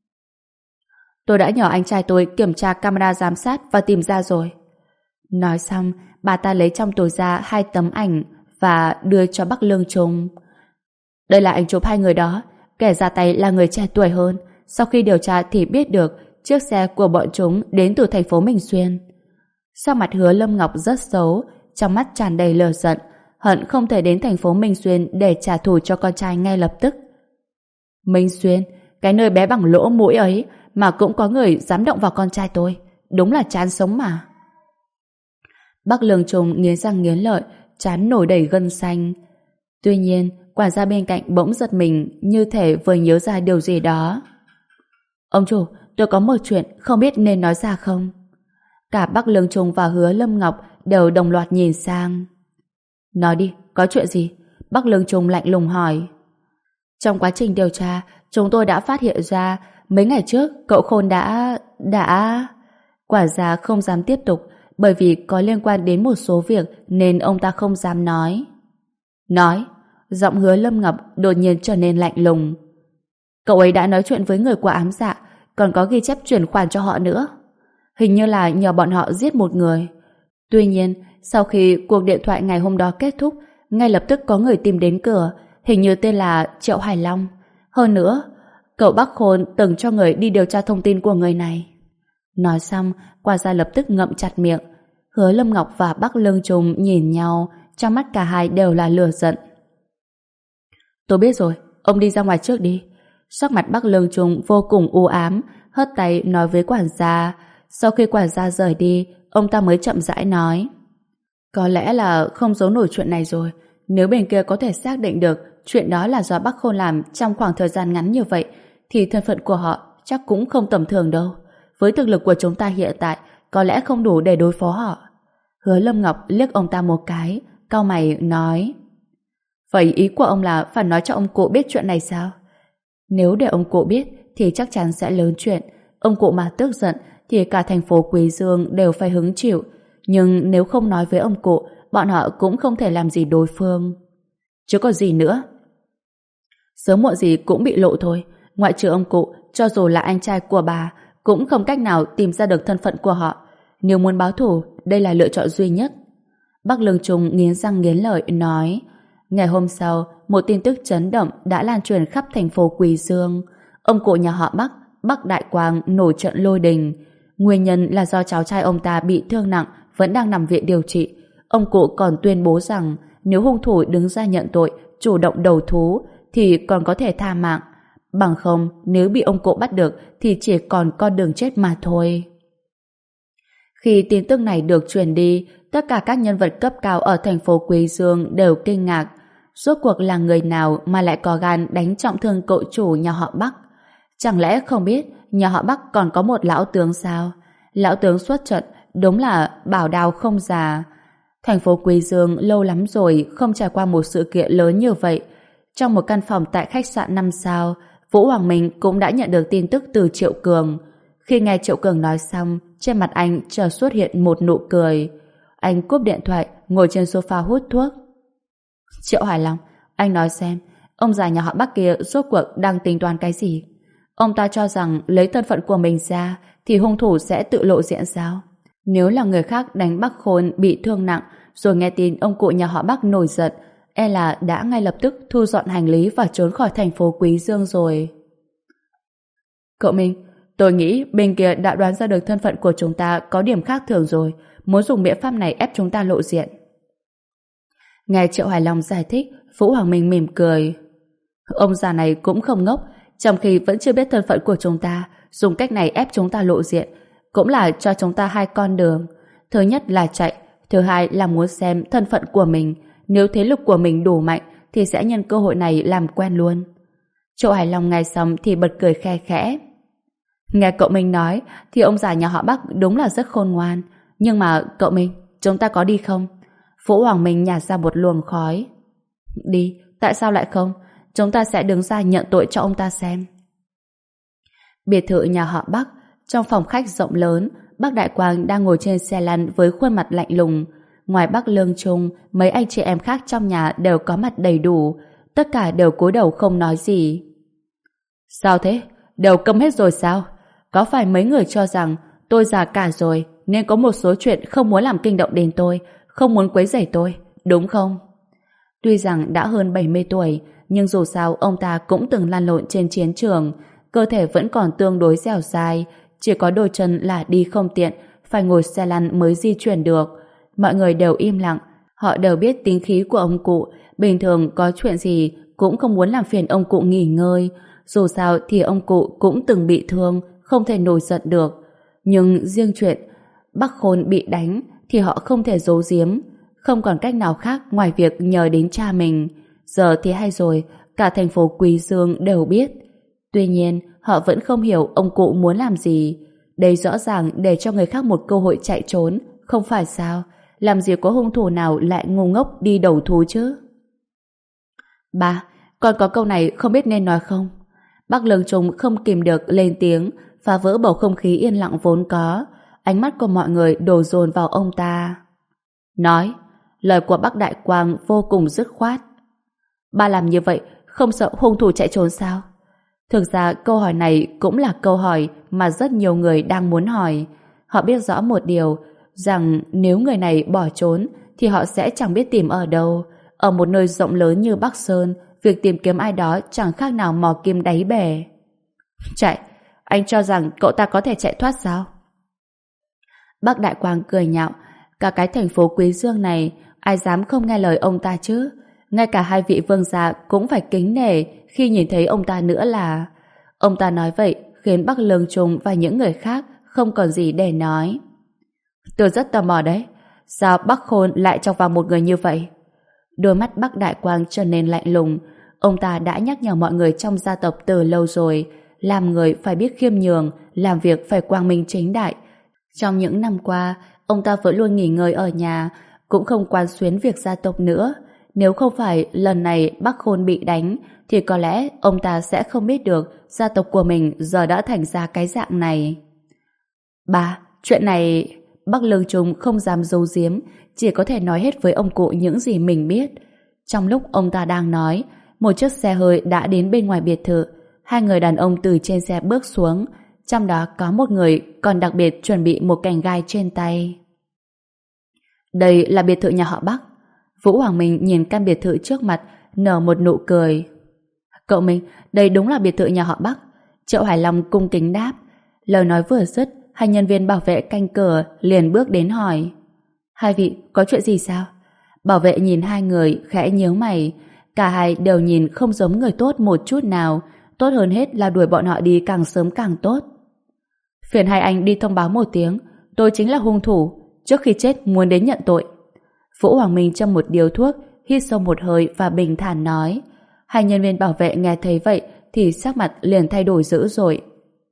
Tôi đã nhờ anh trai tôi kiểm tra camera giám sát và tìm ra rồi. Nói xong, bà ta lấy trong túi ra hai tấm ảnh và đưa cho Bắc Lương Trung. Đây là ảnh chụp hai người đó. Kẻ ra tay là người trẻ tuổi hơn. Sau khi điều tra thì biết được chiếc xe của bọn chúng đến từ thành phố Minh Xuyên. Sắc mặt Hứa Lâm Ngọc rất xấu, trong mắt tràn đầy lửa giận, hận không thể đến thành phố Minh Xuyên để trả thù cho con trai ngay lập tức. Minh Xuyên, cái nơi bé bằng lỗ mũi ấy mà cũng có người dám động vào con trai tôi, đúng là chán sống mà. Bắc Lương Trung nghiến răng nghiến lợi, trán nổi đầy gân xanh. Tuy nhiên, quản gia bên cạnh bỗng giật mình, như thể vừa nhớ ra điều gì đó. Ông chủ, tôi có một chuyện không biết nên nói ra không? Cả Bắc Lương Trung và Hứa Lâm Ngọc đều đồng loạt nhìn sang. Nói đi, có chuyện gì? Bắc Lương Trung lạnh lùng hỏi. Trong quá trình điều tra, chúng tôi đã phát hiện ra mấy ngày trước cậu Khôn đã... đã... Quản gia không dám tiếp tục, bởi vì có liên quan đến một số việc nên ông ta không dám nói. Nói, giọng Hứa Lâm Ngọc đột nhiên trở nên lạnh lùng. Cậu ấy đã nói chuyện với người của ám dạ, còn có ghi chép chuyển khoản cho họ nữa. Hình như là nhờ bọn họ giết một người. Tuy nhiên, sau khi cuộc điện thoại ngày hôm đó kết thúc, ngay lập tức có người tìm đến cửa, hình như tên là Triệu Hải Long. Hơn nữa, cậu Bắc Khôn từng cho người đi điều tra thông tin của người này. Nói xong, quản gia lập tức ngậm chặt miệng. Hứa Lâm Ngọc và Bắc Lương Trung nhìn nhau, trong mắt cả hai đều là lửa giận. Tôi biết rồi, ông đi ra ngoài trước đi. Sắc mặt Bắc Lương Trung vô cùng u ám, hất tay nói với quản gia. Sau khi quản gia rời đi, ông ta mới chậm rãi nói. Có lẽ là không giấu nổi chuyện này rồi. Nếu bên kia có thể xác định được chuyện đó là do Bắc Khôn làm trong khoảng thời gian ngắn như vậy, thì thân phận của họ chắc cũng không tầm thường đâu. Với thực lực của chúng ta hiện tại, có lẽ không đủ để đối phó họ. Hứa Lâm Ngọc liếc ông ta một cái, cau mày nói. Vậy ý của ông là phải nói cho ông cụ biết chuyện này sao? Nếu để ông cụ biết thì chắc chắn sẽ lớn chuyện. Ông cụ mà tức giận thì cả thành phố Quý Dương đều phải hứng chịu. Nhưng nếu không nói với ông cụ, bọn họ cũng không thể làm gì đối phương. Chứ có gì nữa. Sớm muộn gì cũng bị lộ thôi. Ngoại trừ ông cụ, cho dù là anh trai của bà, cũng không cách nào tìm ra được thân phận của họ. Nếu muốn báo thù, đây là lựa chọn duy nhất. Bắc Lương Trung nghiến răng nghiến lợi nói. Ngày hôm sau, một tin tức chấn động đã lan truyền khắp thành phố Quý Dương. Ông cụ nhà họ Bắc, Bắc Đại Quang nổi trận lôi đình. Nguyên nhân là do cháu trai ông ta bị thương nặng, vẫn đang nằm viện điều trị. Ông cụ còn tuyên bố rằng nếu hung thủ đứng ra nhận tội, chủ động đầu thú, thì còn có thể tha mạng. Bằng không, nếu bị ông cụ bắt được thì chỉ còn con đường chết mà thôi. Khi tin tức này được truyền đi, tất cả các nhân vật cấp cao ở thành phố Quý Dương đều kinh ngạc. Rốt cuộc là người nào mà lại có gan đánh trọng thương cậu chủ nhà họ Bắc? Chẳng lẽ không biết nhà họ Bắc còn có một lão tướng sao? Lão tướng xuất trận đúng là bảo đao không già. Thành phố Quý Dương lâu lắm rồi không trải qua một sự kiện lớn như vậy. Trong một căn phòng tại khách sạn năm sao, Vũ Hoàng Minh cũng đã nhận được tin tức từ Triệu Cường. Khi nghe Triệu Cường nói xong, trên mặt anh chợt xuất hiện một nụ cười. Anh cúp điện thoại, ngồi trên sofa hút thuốc. Triệu Hải Long, anh nói xem, ông già nhà họ Bắc kia rốt cuộc đang tính toán cái gì? Ông ta cho rằng lấy thân phận của mình ra thì hung thủ sẽ tự lộ diện sao? Nếu là người khác đánh Bắc Khôn bị thương nặng rồi nghe tin ông cụ nhà họ Bắc nổi giận, e là đã ngay lập tức thu dọn hành lý và trốn khỏi thành phố Quý Dương rồi. Cậu Minh, tôi nghĩ bên kia đã đoán ra được thân phận của chúng ta có điểm khác thường rồi, muốn dùng biện pháp này ép chúng ta lộ diện. Nghe Triệu Hải Long giải thích, Vũ Hoàng Minh mỉm cười. Ông già này cũng không ngốc, trong khi vẫn chưa biết thân phận của chúng ta, dùng cách này ép chúng ta lộ diện, cũng là cho chúng ta hai con đường. Thứ nhất là chạy, thứ hai là muốn xem thân phận của mình. Nếu thế lực của mình đủ mạnh thì sẽ nhân cơ hội này làm quen luôn. Triệu Hải Long nghe xong thì bật cười khe khẽ. Nghe cậu Minh nói thì ông già nhà họ Bắc đúng là rất khôn ngoan. Nhưng mà cậu Minh, chúng ta có đi không? Vũ Hoàng Minh nhả ra một luồng khói. Đi, tại sao lại không? Chúng ta sẽ đứng ra nhận tội cho ông ta xem. Biệt thự nhà họ Bắc, trong phòng khách rộng lớn, Bác Đại Quang đang ngồi trên xe lăn với khuôn mặt lạnh lùng. Ngoài Bác Lương Trung, mấy anh chị em khác trong nhà đều có mặt đầy đủ, tất cả đều cúi đầu không nói gì. Sao thế? Đều câm hết rồi sao? Có phải mấy người cho rằng tôi già cả rồi nên có một số chuyện không muốn làm kinh động đến tôi, không muốn quấy rầy tôi, đúng không? Tuy rằng đã hơn bảy mươi tuổi, nhưng dù sao ông ta cũng từng lăn lộn trên chiến trường, cơ thể vẫn còn tương đối dẻo dai, chỉ có đôi chân là đi không tiện, phải ngồi xe lăn mới di chuyển được. Mọi người đều im lặng, họ đều biết tính khí của ông cụ, bình thường có chuyện gì cũng không muốn làm phiền ông cụ nghỉ ngơi, dù sao thì ông cụ cũng từng bị thương, không thể nổi giận được. Nhưng riêng chuyện Bắc Khôn bị đánh thì họ không thể giấu giếm, không còn cách nào khác ngoài việc nhờ đến cha mình. Giờ thì hay rồi, cả thành phố Quý Dương đều biết. Tuy nhiên, họ vẫn không hiểu ông cụ muốn làm gì. Đây rõ ràng để cho người khác một cơ hội chạy trốn, không phải sao? Làm gì có hung thủ nào lại ngu ngốc đi đầu thú chứ? Ba, con có câu này không biết nên nói không? Bác Lương Trung không kìm được lên tiếng, phá vỡ bầu không khí yên lặng vốn có. Ánh mắt của mọi người đổ dồn vào ông ta. Nói, lời của bác Đại Quang vô cùng dứt khoát. Ba làm như vậy không sợ hung thủ chạy trốn sao? Thực ra câu hỏi này cũng là câu hỏi mà rất nhiều người đang muốn hỏi. Họ biết rõ một điều, rằng nếu người này bỏ trốn thì họ sẽ chẳng biết tìm ở đâu. Ở một nơi rộng lớn như Bắc Sơn, việc tìm kiếm ai đó chẳng khác nào mò kim đáy bể. Chạy? Anh cho rằng cậu ta có thể chạy thoát sao? Bác Đại Quang cười nhạo. Cả cái thành phố Quý Dương này, ai dám không nghe lời ông ta chứ? Ngay cả hai vị vương gia cũng phải kính nể khi nhìn thấy ông ta nữa là... Ông ta nói vậy khiến Bác Lương Trung và những người khác không còn gì để nói. Tôi rất tò mò đấy. Sao Bắc Khôn lại chọc vào một người như vậy? Đôi mắt Bác Đại Quang trở nên lạnh lùng. Ông ta đã nhắc nhở mọi người trong gia tộc từ lâu rồi, làm người phải biết khiêm nhường, làm việc phải quang minh chính đại. Trong những năm qua, ông ta vẫn luôn nghỉ ngơi ở nhà, cũng không quan xuyến việc gia tộc nữa. Nếu không phải lần này Bắc Khôn bị đánh, thì có lẽ ông ta sẽ không biết được gia tộc của mình giờ đã thành ra cái dạng này. Ba, chuyện này... Bác Lương Trung không dám giấu giếm, chỉ có thể nói hết với ông cụ những gì mình biết. Trong lúc ông ta đang nói, một chiếc xe hơi đã đến bên ngoài biệt thự. Hai người đàn ông từ trên xe bước xuống, trong đó có một người còn đặc biệt chuẩn bị một cành gai trên tay. Đây là biệt thự nhà họ Bắc. Vũ Hoàng Minh nhìn căn biệt thự trước mặt, nở một nụ cười. Cậu Minh, đây đúng là biệt thự nhà họ Bắc. Triệu Hải Long cung kính đáp. Lời nói vừa dứt, hai nhân viên bảo vệ canh cửa liền bước đến hỏi. Hai vị, có chuyện gì sao? Bảo vệ nhìn hai người khẽ nhíu mày. Cả hai đều nhìn không giống người tốt một chút nào. Tốt hơn hết là đuổi bọn họ đi càng sớm càng tốt. Phiền hai anh đi thông báo một tiếng. Tôi chính là hung thủ. trước khi chết muốn đến nhận tội. Vũ Hoàng Minh châm một điếu thuốc, hít sâu một hơi và bình thản nói. Hai nhân viên bảo vệ nghe thấy vậy thì sắc mặt liền thay đổi dữ dội.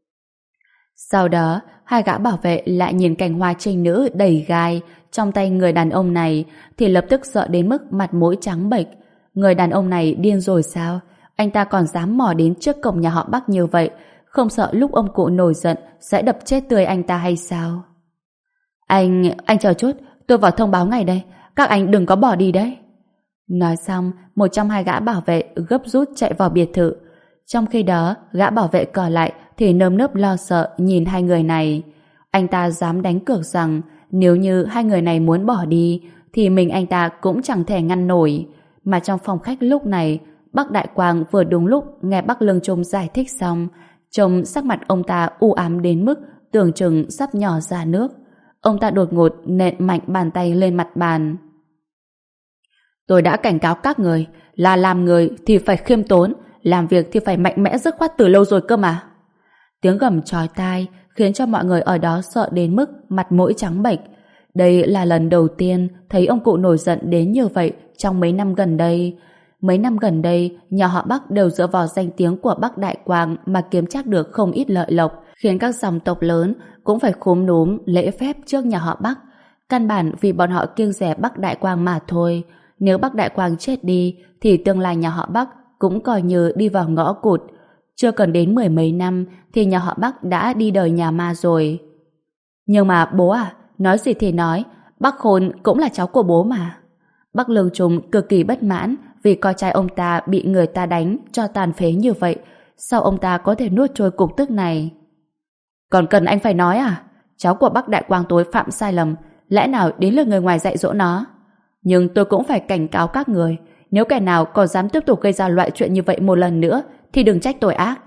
Sau đó, hai gã bảo vệ lại nhìn cành hoa trinh nữ đầy gai trong tay người đàn ông này thì lập tức sợ đến mức mặt mũi trắng bệch. Người đàn ông này điên rồi sao? Anh ta còn dám mò đến trước cổng nhà họ Bắc như vậy, không sợ lúc ông cụ nổi giận sẽ đập chết tươi anh ta hay sao? Anh, anh chờ chút, tôi vào thông báo ngay đây, các anh đừng có bỏ đi đấy. Nói xong, một trong hai gã bảo vệ gấp rút chạy vào biệt thự. Trong khi đó, gã bảo vệ còn lại thì nơm nớp lo sợ nhìn hai người này. Anh ta dám đánh cược rằng nếu như hai người này muốn bỏ đi thì mình anh ta cũng chẳng thể ngăn nổi. Mà trong phòng khách lúc này, Bắc Đại Quang vừa đúng lúc nghe Bắc Lương Trung giải thích xong, trông sắc mặt ông ta u ám đến mức tưởng chừng sắp nhỏ ra nước. Ông ta đột ngột nện mạnh bàn tay lên mặt bàn. Tôi đã cảnh cáo các người là làm người thì phải khiêm tốn, làm việc thì phải mạnh mẽ dứt khoát từ lâu rồi cơ mà. Tiếng gầm chói tai khiến cho mọi người ở đó sợ đến mức mặt mũi trắng bệch. Đây là lần đầu tiên thấy ông cụ nổi giận đến như vậy trong mấy năm gần đây. Mấy năm gần đây, nhà họ Bắc đều dựa vào danh tiếng của Bắc Đại Quang mà kiếm trác được không ít lợi lộc, khiến các dòng tộc lớn cũng phải khúm núm lễ phép trước nhà họ Bắc. Căn bản vì bọn họ kiêng dè Bắc Đại Quang mà thôi. Nếu Bắc Đại Quang chết đi thì tương lai nhà họ Bắc cũng coi như đi vào ngõ cụt. Chưa cần đến mười mấy năm thì nhà họ Bắc đã đi đời nhà ma rồi. Nhưng mà bố à, nói gì thì nói, Bắc Khôn cũng là cháu của bố mà. Bắc Lương Trung cực kỳ bất mãn vì con trai ông ta bị người ta đánh cho tàn phế như vậy. Sao ông ta có thể nuốt trôi cục tức này? Còn cần anh phải nói à? Cháu của Bắc Đại Quang tối phạm sai lầm, lẽ nào đến lượt người ngoài dạy dỗ nó? Nhưng tôi cũng phải cảnh cáo các người, nếu kẻ nào còn dám tiếp tục gây ra loại chuyện như vậy một lần nữa thì đừng trách tội ác.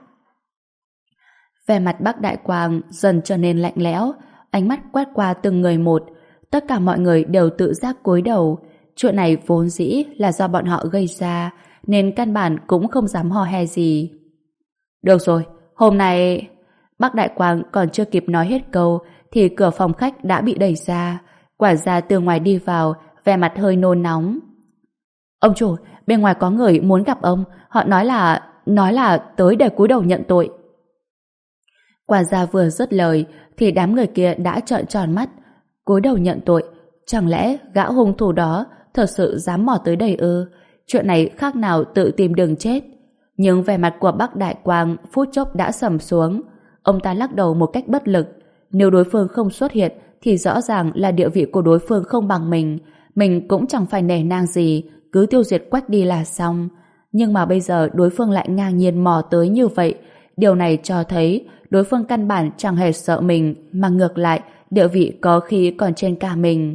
Vẻ mặt Bắc Đại Quang dần trở nên lạnh lẽo, ánh mắt quét qua từng người một. Tất cả mọi người đều tự giác cúi đầu. Chuyện này vốn dĩ là do bọn họ gây ra, nên căn bản cũng không dám hò he gì. Được rồi, hôm nay... Bắc Đại Quang còn chưa kịp nói hết câu thì cửa phòng khách đã bị đẩy ra. Quản gia từ ngoài đi vào, vẻ mặt hơi nôn nóng. Ông chủ, bên ngoài có người muốn gặp ông, họ nói là nói là tới để cúi đầu nhận tội. Quản gia vừa dứt lời thì đám người kia đã trợn tròn mắt. Cúi đầu nhận tội? Chẳng lẽ gã hung thủ đó thật sự dám mò tới đây ư? Chuyện này khác nào tự tìm đường chết. Nhưng vẻ mặt của Bắc Đại Quang phút chốc đã sầm xuống. Ông ta lắc đầu một cách bất lực. Nếu đối phương không xuất hiện thì rõ ràng là địa vị của đối phương không bằng mình. Mình cũng chẳng phải nể nang gì, cứ tiêu diệt Quách đi là xong. Nhưng mà bây giờ đối phương lại ngang nhiên mò tới như vậy. Điều này cho thấy đối phương căn bản chẳng hề sợ mình, mà ngược lại địa vị có khi còn trên cả mình.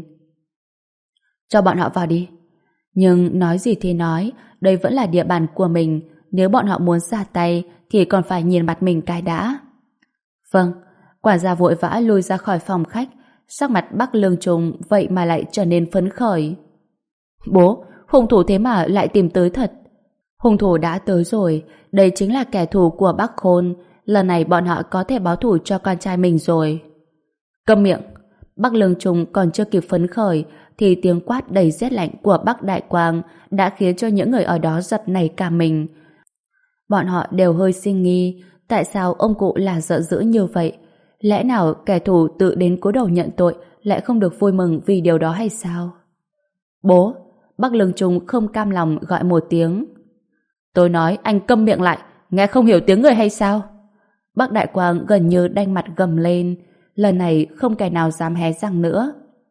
Cho bọn họ vào đi. Nhưng nói gì thì nói, đây vẫn là địa bàn của mình. Nếu bọn họ muốn ra tay thì còn phải nhìn mặt mình cái đã. Vâng. Quản gia vội vã lui ra khỏi phòng khách. Sắc mặt Bắc Lương Trung vậy mà lại trở nên phấn khởi. Bố, hung thủ thế mà lại tìm tới thật. Hung thủ đã tới rồi. Đây chính là kẻ thù của Bắc Khôn. Lần này bọn họ có thể báo thù cho con trai mình rồi. Câm miệng. Bắc Lương Trung còn chưa kịp phấn khởi thì tiếng quát đầy rét lạnh của Bắc Đại Quang đã khiến cho những người ở đó giật nảy cả mình. Bọn họ đều hơi sinh nghi tại sao ông cụ là giận dữ như vậy. Lẽ nào kẻ thù tự đến cúi đầu nhận tội lại không được vui mừng vì điều đó hay sao? Bố! Bắc Lương Trung không cam lòng gọi một tiếng. Tôi nói anh câm miệng lại, nghe không hiểu tiếng người hay sao? Bắc Đại Quang gần như đanh mặt gầm lên. Lần này không kẻ nào dám hé răng nữa.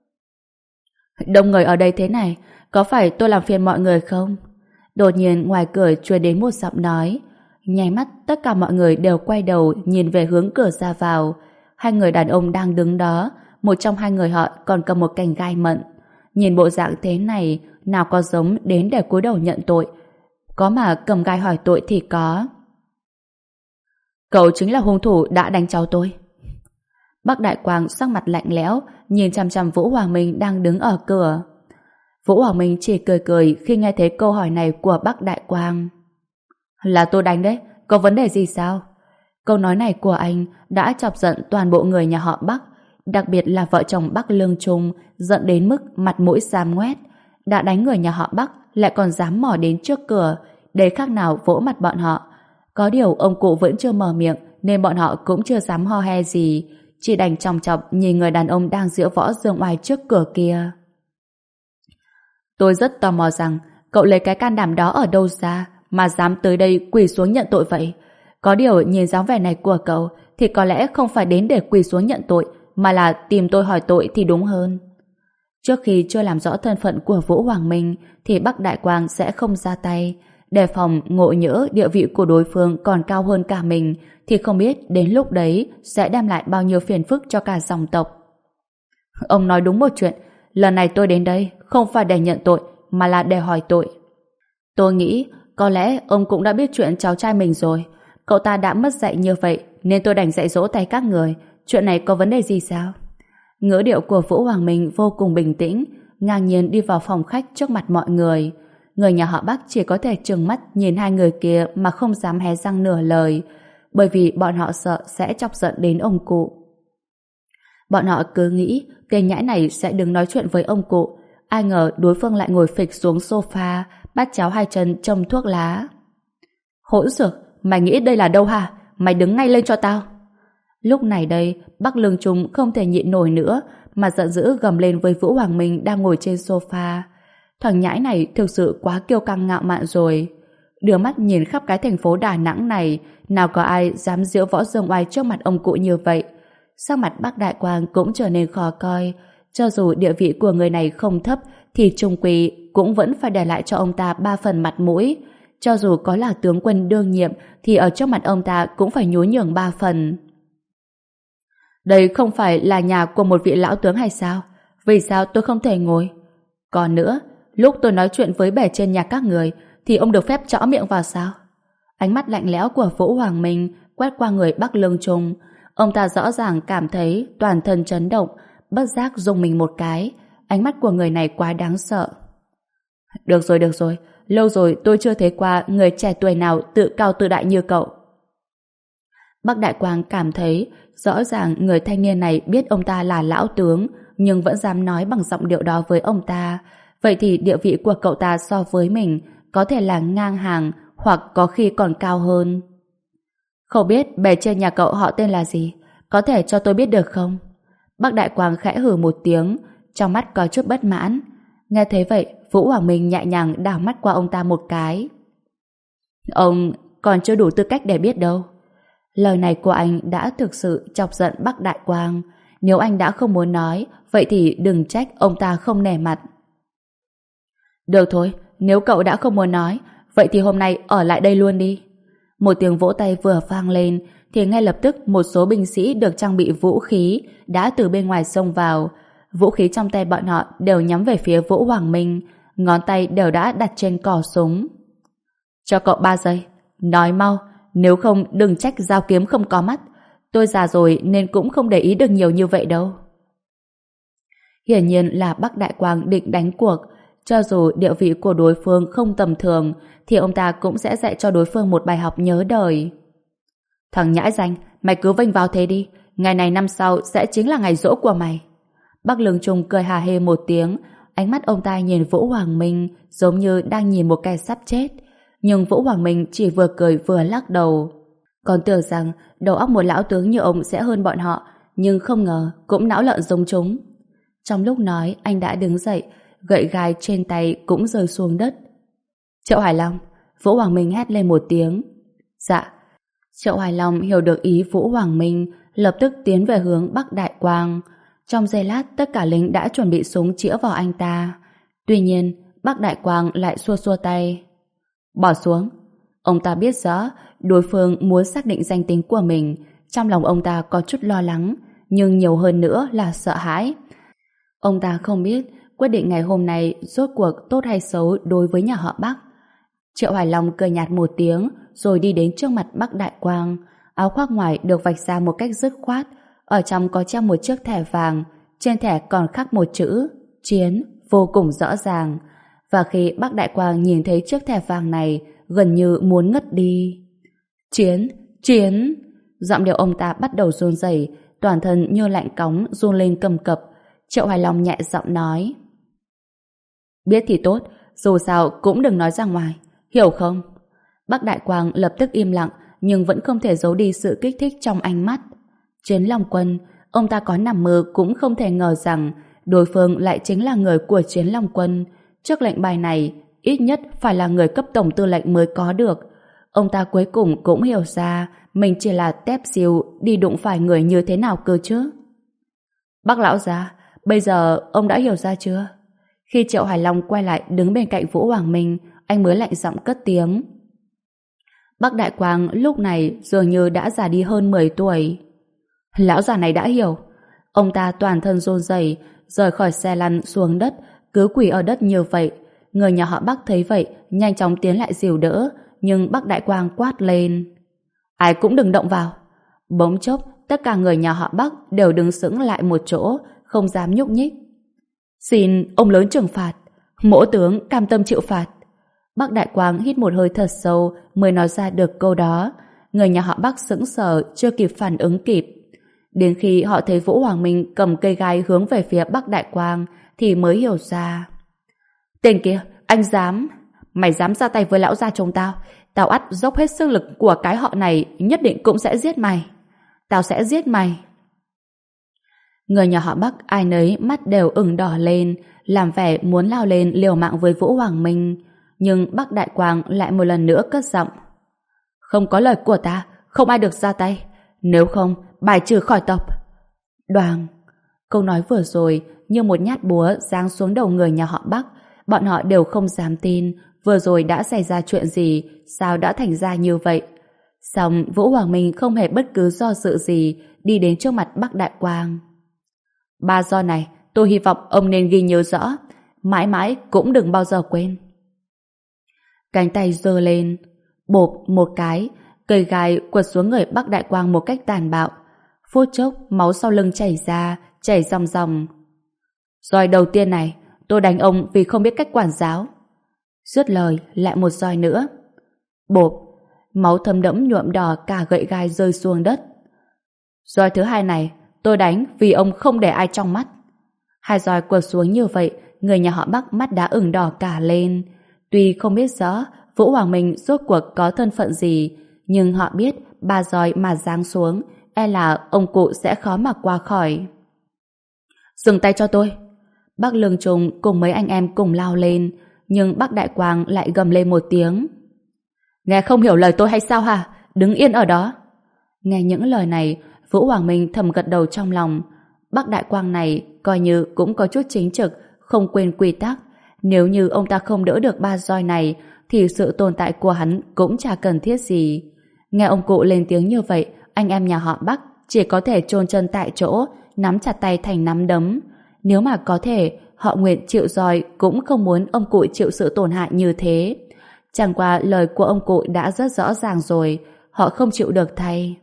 Đông người ở đây thế này, có phải tôi làm phiền mọi người không? Đột nhiên ngoài cửa truyền đến một giọng nói. Nháy mắt tất cả mọi người đều quay đầu nhìn về hướng cửa ra vào. Hai người đàn ông đang đứng đó, một trong hai người họ còn cầm một cành gai mận. Nhìn bộ dạng thế này, nào có giống đến để cúi đầu nhận tội. Có mà cầm gai hỏi tội thì có. Cậu chính là hung thủ đã đánh cháu tôi. Bắc Đại Quang sắc mặt lạnh lẽo, nhìn chằm chằm Vũ Hoàng Minh đang đứng ở cửa. Vũ Hoàng Minh chỉ cười cười khi nghe thấy câu hỏi này của Bắc Đại Quang. Là tôi đánh đấy, có vấn đề gì sao? Câu nói này của anh đã chọc giận toàn bộ người nhà họ Bắc. đặc biệt là vợ chồng Bắc Lương Trung, giận đến mức mặt mũi xám ngoét. Đã đánh người nhà họ Bắc lại còn dám mò đến trước cửa, để khác nào vỗ mặt bọn họ. Có điều ông cụ vẫn chưa mở miệng nên bọn họ cũng chưa dám ho he gì, chỉ đành chòng chọc nhìn người đàn ông đang diễu võ dương oai trước cửa kia. Tôi rất tò mò rằng cậu lấy cái can đảm đó ở đâu ra mà dám tới đây quỳ xuống nhận tội vậy. Có điều nhìn dáng vẻ này của cậu thì có lẽ không phải đến để quỳ xuống nhận tội mà là tìm tôi hỏi tội thì đúng hơn. Trước khi chưa làm rõ thân phận của Vũ Hoàng Minh thì Bắc Đại Quang sẽ không ra tay, đề phòng ngộ nhỡ địa vị của đối phương còn cao hơn cả mình thì không biết đến lúc đấy sẽ đem lại bao nhiêu phiền phức cho cả dòng tộc. Ông nói đúng một chuyện, lần này tôi đến đây không phải để nhận tội mà là để hỏi tội. Tôi nghĩ có lẽ ông cũng đã biết chuyện cháu trai mình rồi. Cậu ta đã mất dạy như vậy nên tôi đành dạy dỗ tay các người. Chuyện này có vấn đề gì sao? Ngữ điệu của Vũ Hoàng Minh vô cùng bình tĩnh, ngang nhiên đi vào phòng khách trước mặt mọi người. Người nhà họ Bắc chỉ có thể trừng mắt nhìn hai người kia mà không dám hé răng nửa lời, bởi vì bọn họ sợ sẽ chọc giận đến ông cụ. Bọn họ cứ nghĩ tên nhãi này sẽ đứng nói chuyện với ông cụ, ai ngờ đối phương lại ngồi phịch xuống sofa, bắt chéo hai chân châm thuốc lá. Hỗn xược, mày nghĩ đây là đâu hả? Mày đứng ngay lên cho tao. Lúc này đây, Bắc Lương Trung không thể nhịn nổi nữa mà giận dữ gầm lên với Vũ Hoàng Minh đang ngồi trên sofa. Thằng nhãi này thực sự quá kiêu căng ngạo mạn rồi. Đưa mắt nhìn khắp cái thành phố Đà Nẵng này, nào có ai dám diễu võ dương oai trước mặt ông cụ như vậy. Sắc mặt Bắc Đại Quang cũng trở nên khó coi. Cho dù địa vị của người này không thấp thì trung quy cũng vẫn phải để lại cho ông ta ba phần mặt mũi. Cho dù có là tướng quân đương nhiệm thì ở trước mặt ông ta cũng phải nhún nhường ba phần. Đây không phải là nhà của một vị lão tướng hay sao? Vì sao tôi không thể ngồi? Còn nữa, lúc tôi nói chuyện với bề trên nhà các người thì ông được phép trõ miệng vào sao? Ánh mắt lạnh lẽo của Vũ Hoàng Minh quét qua người Bắc Lương Trung. Ông ta rõ ràng cảm thấy toàn thân chấn động, bất giác rùng mình một cái. Ánh mắt của người này quá đáng sợ. Được rồi, được rồi. Lâu rồi tôi chưa thấy qua người trẻ tuổi nào tự cao tự đại như cậu. Bắc Đại Quang cảm thấy rõ ràng người thanh niên này biết ông ta là lão tướng nhưng vẫn dám nói bằng giọng điệu đó với ông ta. Vậy thì địa vị của cậu ta so với mình có thể là ngang hàng hoặc có khi còn cao hơn. Không biết bề trên nhà cậu họ tên là gì? Có thể cho tôi biết được không? Bắc Đại Quang khẽ hừ một tiếng, trong mắt có chút bất mãn. Nghe thấy vậy, Vũ Hoàng Minh nhẹ nhàng đảo mắt qua ông ta một cái. Ông còn chưa đủ tư cách để biết đâu. Lời này của anh đã thực sự chọc giận Bắc Đại Quang. Nếu anh đã không muốn nói, vậy thì đừng trách ông ta không nể mặt. Được thôi, nếu cậu đã không muốn nói, vậy thì hôm nay ở lại đây luôn đi. Một tiếng vỗ tay vừa vang lên, thì ngay lập tức một số binh sĩ được trang bị vũ khí đã từ bên ngoài xông vào. Vũ khí trong tay bọn họ đều nhắm về phía Vũ Hoàng Minh, ngón tay đều đã đặt trên cò súng. Cho cậu ba giây, nói mau, nếu không đừng trách dao kiếm không có mắt. Tôi già rồi nên cũng không để ý được nhiều như vậy đâu. Hiển nhiên là Bắc Đại Quang định đánh cuộc. Cho dù địa vị của đối phương không tầm thường thì ông ta cũng sẽ dạy cho đối phương một bài học nhớ đời. Thằng nhãi danh, mày cứ vênh vào thế đi. Ngày này năm sau sẽ chính là ngày giỗ của mày. Bắc Lương Trung cười hà hê một tiếng. Ánh mắt ông ta nhìn Vũ Hoàng Minh giống như đang nhìn một kẻ sắp chết. Nhưng Vũ Hoàng Minh chỉ vừa cười vừa lắc đầu. Còn tưởng rằng đầu óc một lão tướng như ông sẽ hơn bọn họ, nhưng không ngờ cũng não lợn giống chúng. Trong lúc nói, anh đã đứng dậy, gậy gai trên tay cũng rơi xuống đất. Triệu Hải Long, Vũ Hoàng Minh hét lên một tiếng. Dạ. Triệu Hải Long hiểu được ý Vũ Hoàng Minh, lập tức tiến về hướng Bắc Đại Quang. Trong giây lát, tất cả lính đã chuẩn bị súng chĩa vào anh ta. Tuy nhiên, Bắc Đại Quang lại xua xua tay. Bỏ xuống. Ông ta biết rõ đối phương muốn xác định danh tính của mình. Trong lòng ông ta có chút lo lắng, nhưng nhiều hơn nữa là sợ hãi. Ông ta không biết quyết định ngày hôm nay rốt cuộc tốt hay xấu đối với nhà họ Bắc. Triệu Hải Long cười nhạt một tiếng rồi đi đến trước mặt Bắc Đại Quang. Áo khoác ngoài được vạch ra một cách dứt khoát, ở trong có treo một chiếc thẻ vàng, trên thẻ còn khắc một chữ Chiến vô cùng rõ ràng. Và khi Bắc Đại Quang nhìn thấy chiếc thẻ vàng này, gần như muốn ngất đi. Chiến, Chiến. Giọng điệu ông ta bắt đầu run rẩy, toàn thân như lạnh cóng run lên cầm cập. Triệu Hoài Long nhẹ giọng nói: biết thì tốt, dù sao cũng đừng nói ra ngoài, hiểu không? Bắc Đại Quang lập tức im lặng, nhưng vẫn không thể giấu đi sự kích thích trong ánh mắt. Chiến Long Quân, ông ta có nằm mơ cũng không thể ngờ rằng đối phương lại chính là người của Chiến Long Quân. Trước lệnh bài này, ít nhất phải là người cấp tổng tư lệnh mới có được. Ông ta cuối cùng cũng hiểu ra mình chỉ là tép siêu đi đụng phải người như thế nào cơ chứ. Bác lão gia, bây giờ ông đã hiểu ra chưa? Khi Triệu Hải Long quay lại đứng bên cạnh Vũ Hoàng Minh, anh mới lạnh giọng cất tiếng. Bắc Đại Quang lúc này dường như đã già đi hơn mười tuổi. Lão già này đã hiểu. Ông ta toàn thân run rẩy, rời khỏi xe lăn xuống đất, cứ quỳ ở đất như vậy. Người nhà họ Bắc thấy vậy, nhanh chóng tiến lại dìu đỡ, nhưng Bắc Đại Quang quát lên: ai cũng đừng động vào. Bỗng chốc, tất cả người nhà họ Bắc đều đứng sững lại một chỗ, không dám nhúc nhích. Xin ông lớn trừng phạt, mỗ tướng cam tâm chịu phạt. Bắc Đại Quang hít một hơi thật sâu mới nói ra được câu đó. Người nhà họ Bắc sững sờ, chưa kịp phản ứng kịp. Đến khi họ thấy Vũ Hoàng Minh cầm cây gai hướng về phía Bắc Đại Quang thì mới hiểu ra. Tên kia, anh dám... Mày dám ra tay với lão gia chúng tao, tao ắt dốc hết sức lực của cái họ này, nhất định cũng sẽ giết mày. Tao sẽ giết mày. Người nhà họ Bắc ai nấy mắt đều ửng đỏ lên, làm vẻ muốn lao lên liều mạng với Vũ Hoàng Minh. Nhưng Bắc Đại Quang lại một lần nữa cất giọng: không có lời của ta, không ai được ra tay. Nếu không, bài trừ khỏi tộc. Đoàng. Câu nói vừa rồi như một nhát búa giáng xuống đầu người nhà họ Bắc. Bọn họ đều không dám tin vừa rồi đã xảy ra chuyện gì, sao đã thành ra như vậy. Xong Vũ Hoàng Minh không hề bất cứ do dự gì đi đến trước mặt Bắc Đại Quang. Ba do này tôi hy vọng ông nên ghi nhớ rõ, mãi mãi cũng đừng bao giờ quên. Cánh tay giơ lên, bộp một cái, cây gai quật xuống người Bắc Đại Quang một cách tàn bạo. Phút chốc máu sau lưng chảy ra, chảy ròng ròng. Roi đầu tiên này tôi đánh ông vì không biết cách quản giáo. Dứt lời lại một roi nữa. Bộp, máu thấm đẫm nhuộm đỏ cả gậy gai rơi xuống đất. Roi thứ hai này tôi đánh vì ông không để ai trong mắt. Hai roi quật xuống như vậy, người nhà họ Bắc mắt đã ửng đỏ cả lên. Tuy không biết rõ Vũ Hoàng Minh rốt cuộc có thân phận gì, nhưng họ biết ba roi mà giáng xuống, e là ông cụ sẽ khó mà qua khỏi. Dừng tay cho tôi. Bắc Lương Trung cùng mấy anh em cùng lao lên, nhưng Bắc Đại Quang lại gầm lên một tiếng. Nghe không hiểu lời tôi hay sao hả? Đứng yên ở đó. Nghe những lời này, Vũ Hoàng Minh thầm gật đầu trong lòng. Bắc Đại Quang này coi như cũng có chút chính trực, không quên quy tắc. Nếu như ông ta không đỡ được ba roi này, thì sự tồn tại của hắn cũng chả cần thiết gì. Nghe ông cụ lên tiếng như vậy, anh em nhà họ Bắc chỉ có thể chôn chân tại chỗ, nắm chặt tay thành nắm đấm. Nếu mà có thể, họ nguyện chịu roi cũng không muốn ông cụ chịu sự tổn hại như thế. Chẳng qua lời của ông cụ đã rất rõ ràng rồi, họ không chịu được thay.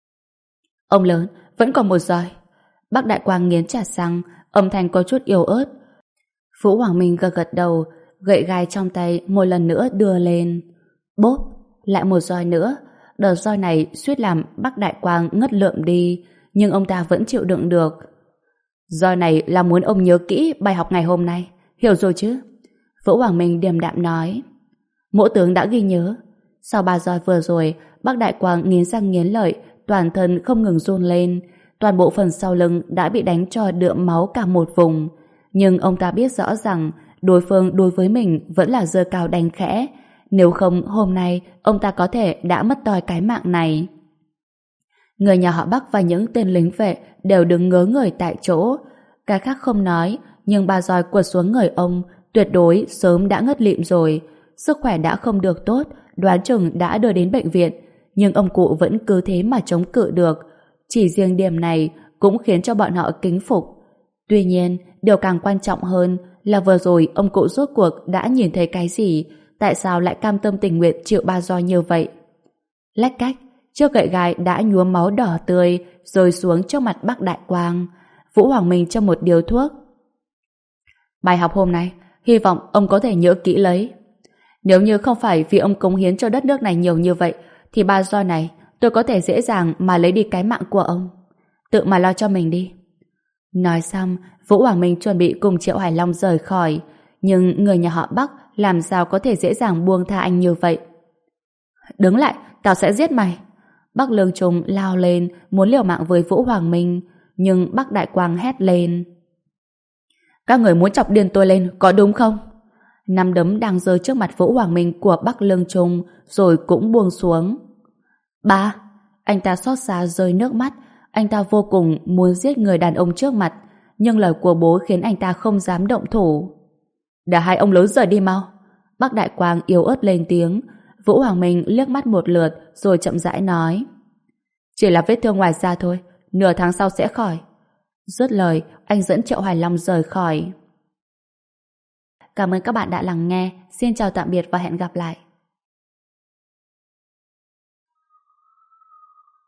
Ông lớn, vẫn còn một roi. Bắc Đại Quang nghiến chặt răng, âm thanh có chút yếu ớt. Vũ Hoàng Minh gật gật đầu, gậy gai trong tay một lần nữa đưa lên. Bốp, lại một roi nữa. Đợt roi này suýt làm Bắc Đại Quang ngất lượm đi, nhưng ông ta vẫn chịu đựng được. Roi này là muốn ông nhớ kỹ bài học ngày hôm nay, hiểu rồi chứ? Vũ Hoàng Minh điềm đạm nói. Mỗ tướng đã ghi nhớ. Sau ba roi vừa rồi, Bắc Đại Quang nghiến răng nghiến lợi, toàn thân không ngừng run lên. Toàn bộ phần sau lưng đã bị đánh cho đượm máu cả một vùng. Nhưng ông ta biết rõ rằng đối phương đối với mình vẫn là giơ cao đánh khẽ. Nếu không hôm nay ông ta có thể đã mất toi cái mạng này. Người nhà họ Bắc và những tên lính vệ đều đứng ngớ người tại chỗ. Cái khác không nói, nhưng ba roi quật xuống người ông tuyệt đối sớm đã ngất lịm rồi. Sức khỏe đã không được tốt, đoán chừng đã đưa đến bệnh viện. Nhưng ông cụ vẫn cứ thế mà chống cự được. Chỉ riêng điểm này cũng khiến cho bọn họ kính phục. Tuy nhiên, điều càng quan trọng hơn là vừa rồi ông cụ rốt cuộc đã nhìn thấy cái gì, tại sao lại cam tâm tình nguyện chịu ba roi như vậy. Lách cách, chiếc gậy gai đã nhuốm máu đỏ tươi rơi xuống trước mặt Bắc Đại Quang. Vũ Hoàng Minh cho một điếu thuốc. Bài học hôm nay, hy vọng ông có thể nhớ kỹ lấy. Nếu như không phải vì ông cống hiến cho đất nước này nhiều như vậy, thì ba roi này tôi có thể dễ dàng mà lấy đi cái mạng của ông. Tự mà lo cho mình đi. Nói xong, Vũ Hoàng Minh chuẩn bị cùng Triệu Hải Long rời khỏi, nhưng người nhà họ Bắc làm sao có thể dễ dàng buông tha anh như vậy. Đứng lại, tao sẽ giết mày. Bắc Lương Trung lao lên, muốn liều mạng với Vũ Hoàng Minh, nhưng Bắc Đại Quang hét lên. Các người muốn chọc điên tôi lên, có đúng không? Nắm đấm đang rơi trước mặt Vũ Hoàng Minh của Bắc Lương Trung, rồi cũng buông xuống. Ba! Anh ta xót xa rơi nước mắt, anh ta vô cùng muốn giết người đàn ông trước mặt, nhưng lời của bố khiến anh ta không dám động thủ. Để hai ông lớn rời đi mau. Bắc Đại Quang yếu ớt lên tiếng. Vũ Hoàng Minh liếc mắt một lượt rồi chậm rãi nói. Chỉ là vết thương ngoài da thôi, nửa tháng sau sẽ khỏi. Dứt lời, anh dẫn Triệu Hải Long rời khỏi. Cảm ơn các bạn đã lắng nghe. Xin chào tạm biệt và hẹn gặp lại.